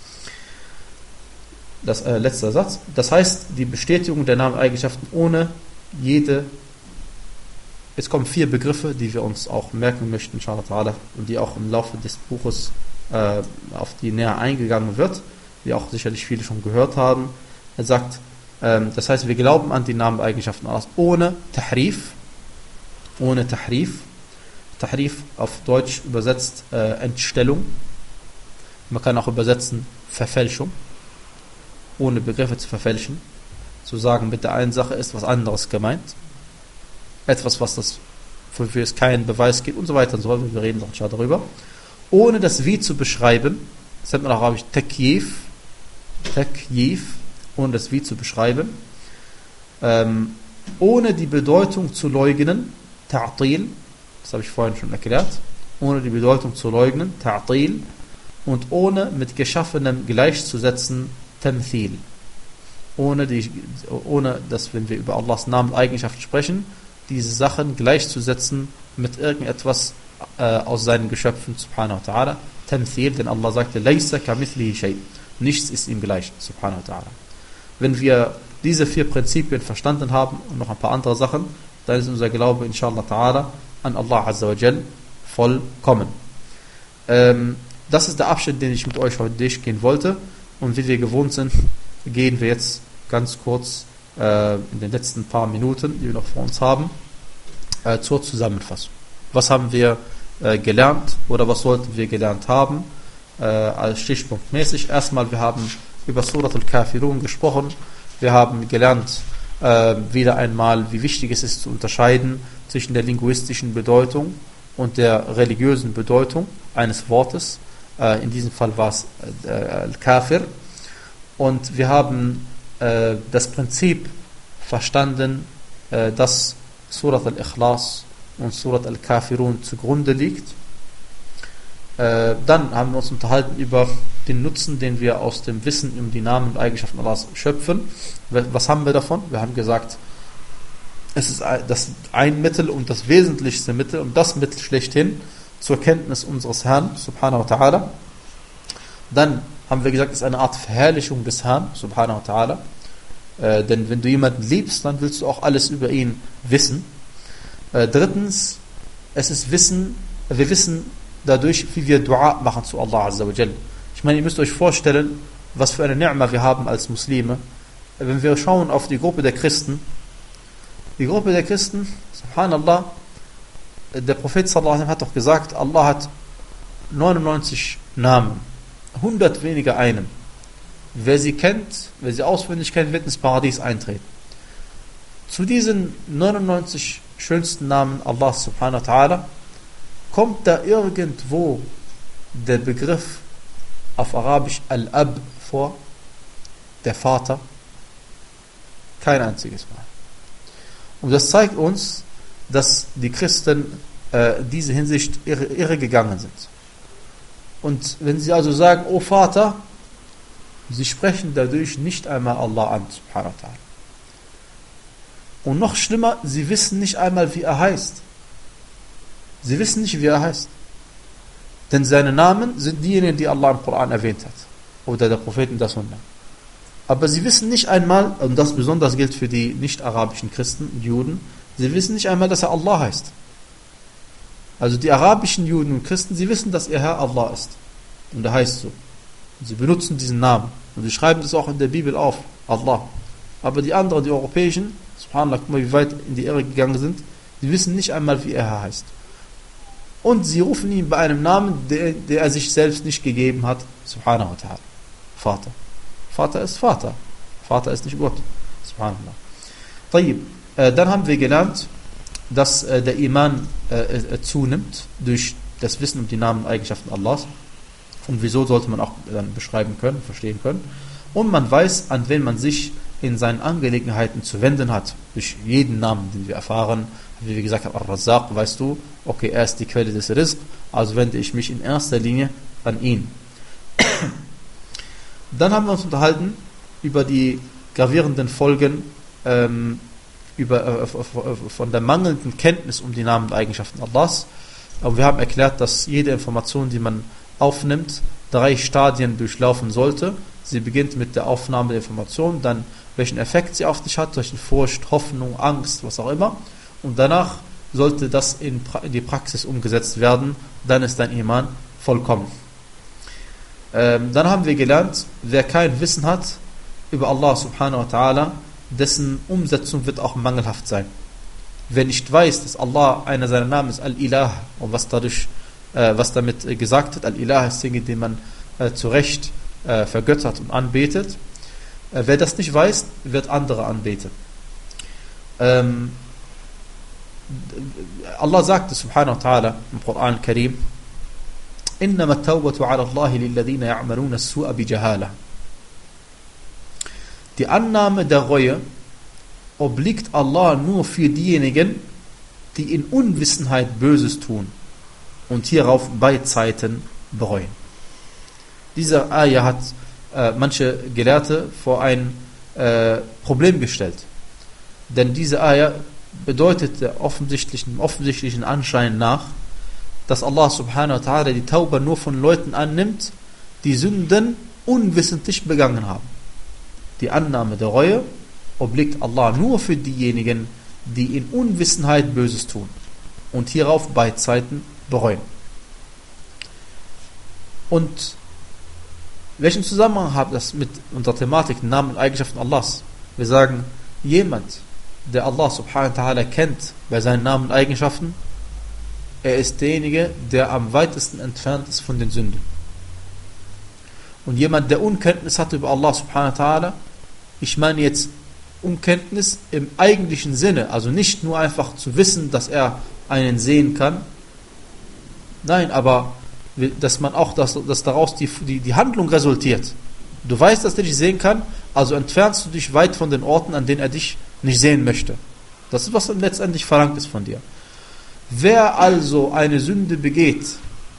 Das äh, letzte Satz. Das heißt, die Bestätigung der Nameneigenschaften ohne jede. Jetzt kommen vier Begriffe, die wir uns auch merken möchten, inshallah ta'ala, und die auch im Laufe des Buches äh, auf die näher eingegangen wird, wie auch sicherlich viele schon gehört haben. Er sagt, ähm, das heißt, wir glauben an die Nameneigenschaften Allahs ohne Tahrif, ohne Tahrif. Tahrif auf Deutsch übersetzt äh, Entstellung. Man kann auch übersetzen Verfälschung, ohne Begriffe zu verfälschen. Zu sagen, mit der einen Sache ist was anderes gemeint. Etwas, was das, wofür es keinen Beweis gibt und so weiter und so fort. Wir reden noch schon darüber. Ohne das Wie zu beschreiben, das nennt man auch arabisch Takyif, Takyif, ohne das Wie zu beschreiben. Ähm, ohne die Bedeutung zu leugnen, Ta'til, das habe ich vorhin schon erklärt, ohne die Bedeutung zu leugnen, Ta'til, und ohne mit Geschaffenem gleichzusetzen, Tamthil. Ohne, die, ohne dass, wenn wir über Allahs Namen und Eigenschaften sprechen, diese Sachen gleichzusetzen mit irgendetwas äh, aus seinen Geschöpfen, subhanahu wa ta'ala. Tamthil, denn Allah sagte, Laysa kamithlihi shay. Nichts ist ihm gleich, subhanahu wa ta'ala. Wenn wir diese vier Prinzipien verstanden haben und noch ein paar andere Sachen, dann ist unser Glaube, inshallah ta'ala, an Allah azza wa jal vollkommen. Ähm, das ist der Abschnitt, den ich mit euch heute durchgehen wollte. Und wie wir gewohnt sind, gehen wir jetzt ganz kurz äh, in den letzten paar Minuten, die wir noch vor uns haben, äh, zur Zusammenfassung. Was haben wir äh, gelernt oder was sollten wir gelernt haben? Äh, als stichpunktmäßig. Erstmal, wir haben über Surat al-Kafirun gesprochen. Wir haben gelernt, äh, wieder einmal, wie wichtig es ist zu unterscheiden zwischen der linguistischen Bedeutung und der religiösen Bedeutung eines Wortes. Äh, in diesem Fall war es äh, Al-Kafir. Und wir haben äh, das Prinzip verstanden, äh, dass Surat al-Ikhlas und Surat al-Kafirun zugrunde liegt. Äh, dann haben wir uns unterhalten über den Nutzen, den wir aus dem Wissen um die Namen und Eigenschaften Allahs schöpfen. Was haben wir davon? Wir haben gesagt, es ist das ein Mittel und das wesentlichste Mittel und das Mittel schlechthin zur Kenntnis unseres Herrn, subhanahu wa ta'ala. Dann haben wir gesagt, es ist eine Art Verherrlichung des Herrn, subhanahu wa ta'ala. Äh, denn wenn du jemanden liebst, dann willst du auch alles über ihn wissen. Äh, drittens, es ist Wissen, wir wissen dadurch, wie wir Dua machen zu Allah azza wa jal. Ich meine, ihr müsst euch vorstellen, was für eine Ni'ma wir haben als Muslime. Wenn wir schauen auf die Gruppe der Christen, die Gruppe der Christen, subhanallah, der Prophet sallallahu alaihi wasallam hat doch gesagt, Allah hat neunundneunzig Namen, hundert weniger einen. Wer sie kennt, wer sie auswendig kennt, wird ins Paradies eintreten. Zu diesen neunundneunzig schönsten Namen Allah subhanahu wa ta'ala kommt da irgendwo der Begriff auf Arabisch Al-Ab vor, der Vater? Kein einziges Mal. Und das zeigt uns, dass die Christen äh, diese Hinsicht irre, irre gegangen sind. Und wenn sie also sagen, oh Vater, sie sprechen dadurch nicht einmal Allah an, subhanahu wa ta'ala. Und noch schlimmer, sie wissen nicht einmal, wie er heißt. Sie wissen nicht, wie er heißt. Denn seine Namen sind diejenigen, die Allah im Koran erwähnt hat. Oder der Propheten das Sunna. Aber sie wissen nicht einmal, und das besonders gilt für die nicht-arabischen Christen, Juden, sie wissen nicht einmal, dass er Allah heißt. Also die arabischen Juden und Christen, sie wissen, dass ihr Herr Allah ist. Und er heißt so. Und sie benutzen diesen Namen. Und sie schreiben das auch in der Bibel auf, Allah. Aber die anderen, die europäischen, subhanallah, guck mal, wie weit in die Irre gegangen sind, sie wissen nicht einmal, wie er Herr heißt. Und sie rufen ihn bei einem Namen, der, der er sich selbst nicht gegeben hat, subhanahu wa ta'ala. Vater. Vater ist Vater. Vater ist nicht Gott. Subhanallah. Tayyib. Äh, dann haben wir gelernt, dass äh, der Iman äh, äh, zunimmt durch das Wissen um die Namen und Eigenschaften Allahs. Und wieso sollte man auch dann beschreiben können, verstehen können. Und man weiß, an wen man sich in seinen Angelegenheiten zu wenden hat. Durch jeden Namen, den wir erfahren. Wie wir gesagt haben, Ar-Razzaq, weißt du, okay, er ist die Quelle des Rizq, also wende ich mich in erster Linie an ihn. Dann haben wir uns unterhalten über die gravierenden Folgen ähm, über, äh, von der mangelnden Kenntnis um die Namen und Eigenschaften Allahs. Aber wir haben erklärt, dass jede Information, die man aufnimmt, drei Stadien durchlaufen sollte. Sie beginnt mit der Aufnahme der Information, dann welchen Effekt sie auf dich hat, durch Furcht, Hoffnung, Angst, was auch immer. Und danach sollte das in, in die Praxis umgesetzt werden, dann ist dein Iman vollkommen. Ähm, dann haben wir gelernt, wer kein Wissen hat über Allah subhanahu wa ta'ala, dessen Umsetzung wird auch mangelhaft sein. Wer nicht weiß, dass Allah einer seiner Namen ist, Al-Ilah, und was dadurch, äh, was damit äh, gesagt wird, Al-Ilah ist Dinge, die man äh, zu Recht äh, vergöttert und anbetet. Äh, wer das nicht weiß, wird andere anbeten. Ähm, Allah sagte subhanahu wa ta'ala im Koran al-Karim, إنما التوبة على الله للذين يعملون السوء بجهالة. Die Annahme der Reue obliegt Allah nur für diejenigen, die in Unwissenheit Böses tun und hierauf bei Zeiten bereuen. Dieser Ayah hat äh, manche Gelehrte vor ein äh, Problem gestellt. Denn diese Ayah bedeutet der offensichtlichen, offensichtlichen Anschein nach, dass Allah subhanahu wa ta'ala die Tauba nur von Leuten annimmt, die Sünden unwissentlich begangen haben. Die Annahme der Reue obliegt Allah nur für diejenigen, die in Unwissenheit Böses tun und hierauf bei Zeiten bereuen. Und welchen Zusammenhang hat das mit unserer Thematik, Namen und Eigenschaften Allahs? Wir sagen, jemand, der Allah subhanahu wa ta'ala kennt bei seinen Namen und Eigenschaften, er ist derjenige, der am weitesten entfernt ist von den Sünden. Und jemand, der Unkenntnis hat über Allah subhanahu wa ta'ala, ich meine jetzt Unkenntnis im eigentlichen Sinne, also nicht nur einfach zu wissen, dass er einen sehen kann, nein, aber dass man auch, dass, dass daraus die, die, die Handlung resultiert. Du weißt, dass er dich sehen kann, also entfernst du dich weit von den Orten, an denen er dich nicht sehen möchte. Das ist, was letztendlich verlangt ist von dir. Wer also eine Sünde begeht,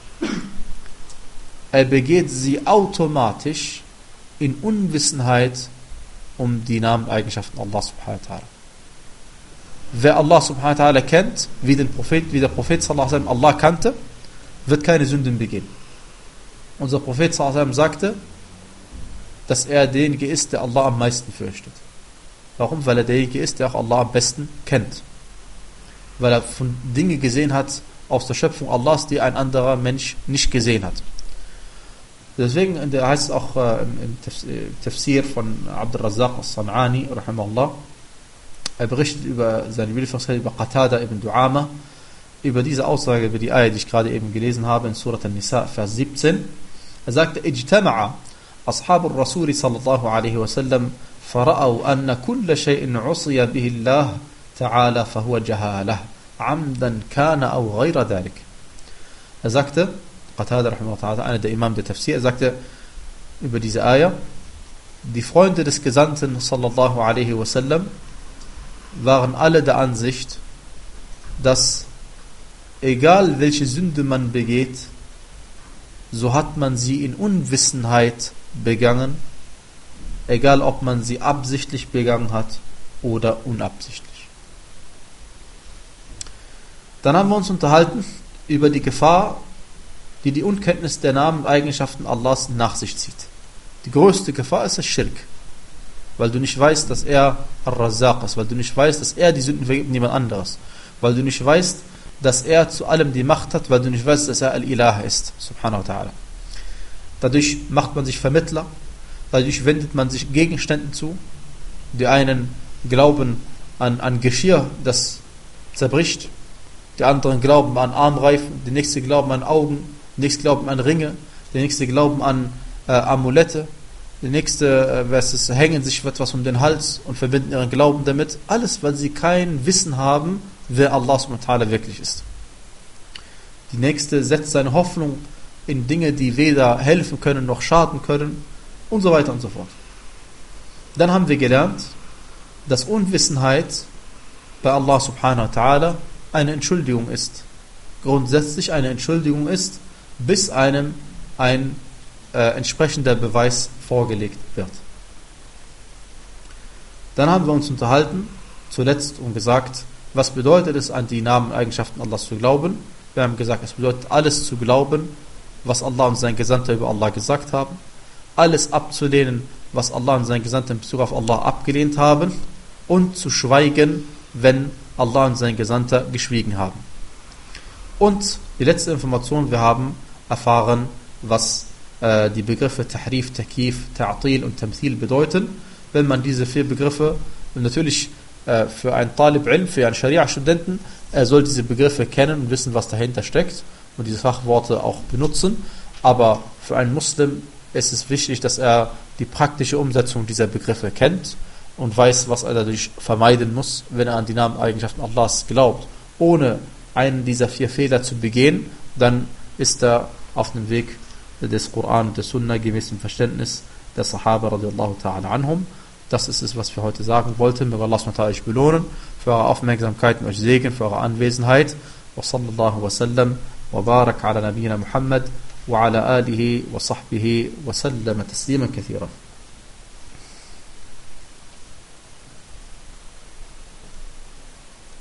er begeht sie automatisch in Unwissenheit um die Namen und Eigenschaften Allah subhanahu wa ta'ala. Wer Allah subhanahu wa ta'ala kennt, wie, den Prophet, wie der Prophet sallallahu alaihi wasallam Allah kannte, wird keine Sünden begehen. Unser Prophet sallallahu alaihi wasallam sagte, dass er derjenige ist, der Allah am meisten fürchtet. Warum? Weil er derjenige ist, der auch Allah am besten kennt. Weil er von Dingen gesehen hat aus der Schöpfung Allahs, die ein anderer Mensch nicht gesehen hat. Deswegen da heißt es auch äh, im Tafsir von Abd al-Razzaq al-San'ani, rahimahullah, er berichtet über seine Überlieferungsquelle über Qatada ibn Du'ama, über diese Aussage, über die Ayah, die ich gerade eben gelesen habe, in Surat An-Nisa, Vers siebzehn. Er sagte, اجتمع أصحاب الرسول صلى الله عليه وسلم فرأوا أن كل شيء عصي به الله تعالى فهو جهالة عمدا كان أو غير ذلك. Er sagte, Qatada rahimahullah, einer der Imam der Tafsir, er sagte über diese Ayah, die Freunde des Gesandten sallallahu alaihi wasallam waren alle der Ansicht, dass egal welche Sünde man begeht, so hat man sie in Unwissenheit begangen, egal ob man sie absichtlich begangen hat oder unabsichtlich. Dann haben wir uns unterhalten über die Gefahr, die die Unkenntnis der Namen und Eigenschaften Allahs nach sich zieht. Die größte Gefahr ist der Schirk, weil du nicht weißt, dass er Ar-Razzaq ist, weil du nicht weißt, dass er die Sünden vergibt, niemand anderes, weil du nicht weißt, dass er zu allem die Macht hat, weil du nicht weißt, dass er Al-Ilah ist, subhanahu wa ta'ala. Dadurch macht man sich Vermittler, dadurch wendet man sich Gegenständen zu. Die einen glauben an, an Geschirr, das zerbricht, die anderen glauben an Armreifen, die nächste glauben an Augen, die nächste glauben an Ringe, die nächste glauben an äh, Amulette, die nächste äh, es, hängen sich etwas um den Hals und verbinden ihren Glauben damit. Alles, weil sie kein Wissen haben, wer Allah subhanahu wa ta'ala wirklich ist. Die nächste setzt seine Hoffnung in Dinge, die weder helfen können noch schaden können und so weiter und so fort. Dann haben wir gelernt, dass Unwissenheit bei Allah subhanahu wa ta'ala eine Entschuldigung ist. Grundsätzlich eine Entschuldigung ist, bis einem ein äh, entsprechender Beweis vorgelegt wird. Dann haben wir uns unterhalten, zuletzt und gesagt, was bedeutet es, an die Namen und Eigenschaften Allahs zu glauben? Wir haben gesagt, es bedeutet alles zu glauben, was Allah und sein Gesandter über Allah gesagt haben, alles abzulehnen, was Allah und sein Gesandter in Bezug auf Allah abgelehnt haben und zu schweigen, wenn Allah und sein Gesandter geschwiegen haben. Und die letzte Information, wir haben erfahren, was äh, die Begriffe Tahrif, Takif, Ta'til und Tamthil bedeuten. Wenn man diese vier Begriffe, natürlich äh, für einen Talib Ilm, für einen Scharia-Studenten, er soll diese Begriffe kennen und wissen, was dahinter steckt und diese Fachworte auch benutzen. Aber für einen Muslim ist es wichtig, dass er die praktische Umsetzung dieser Begriffe kennt und weiß, was er dadurch vermeiden muss, wenn er an die Namen und Eigenschaften Allahs glaubt, ohne einen dieser vier Fehler zu begehen, dann ist er auf dem Weg des Koran und des Sunnah gemäß dem Verständnis der Sahaba radiallahu ta'ala anhum. Das ist es, was wir heute sagen wollten. Möge Allah subhanahu wa ta'ala euch belohnen für eure Aufmerksamkeit und euch segnen, für eure Anwesenheit. Wa sallallahu wa sallam wa barak ala nabiyina Muhammad wa ala alihi wa sahbihi wa sallama tasliman kathira.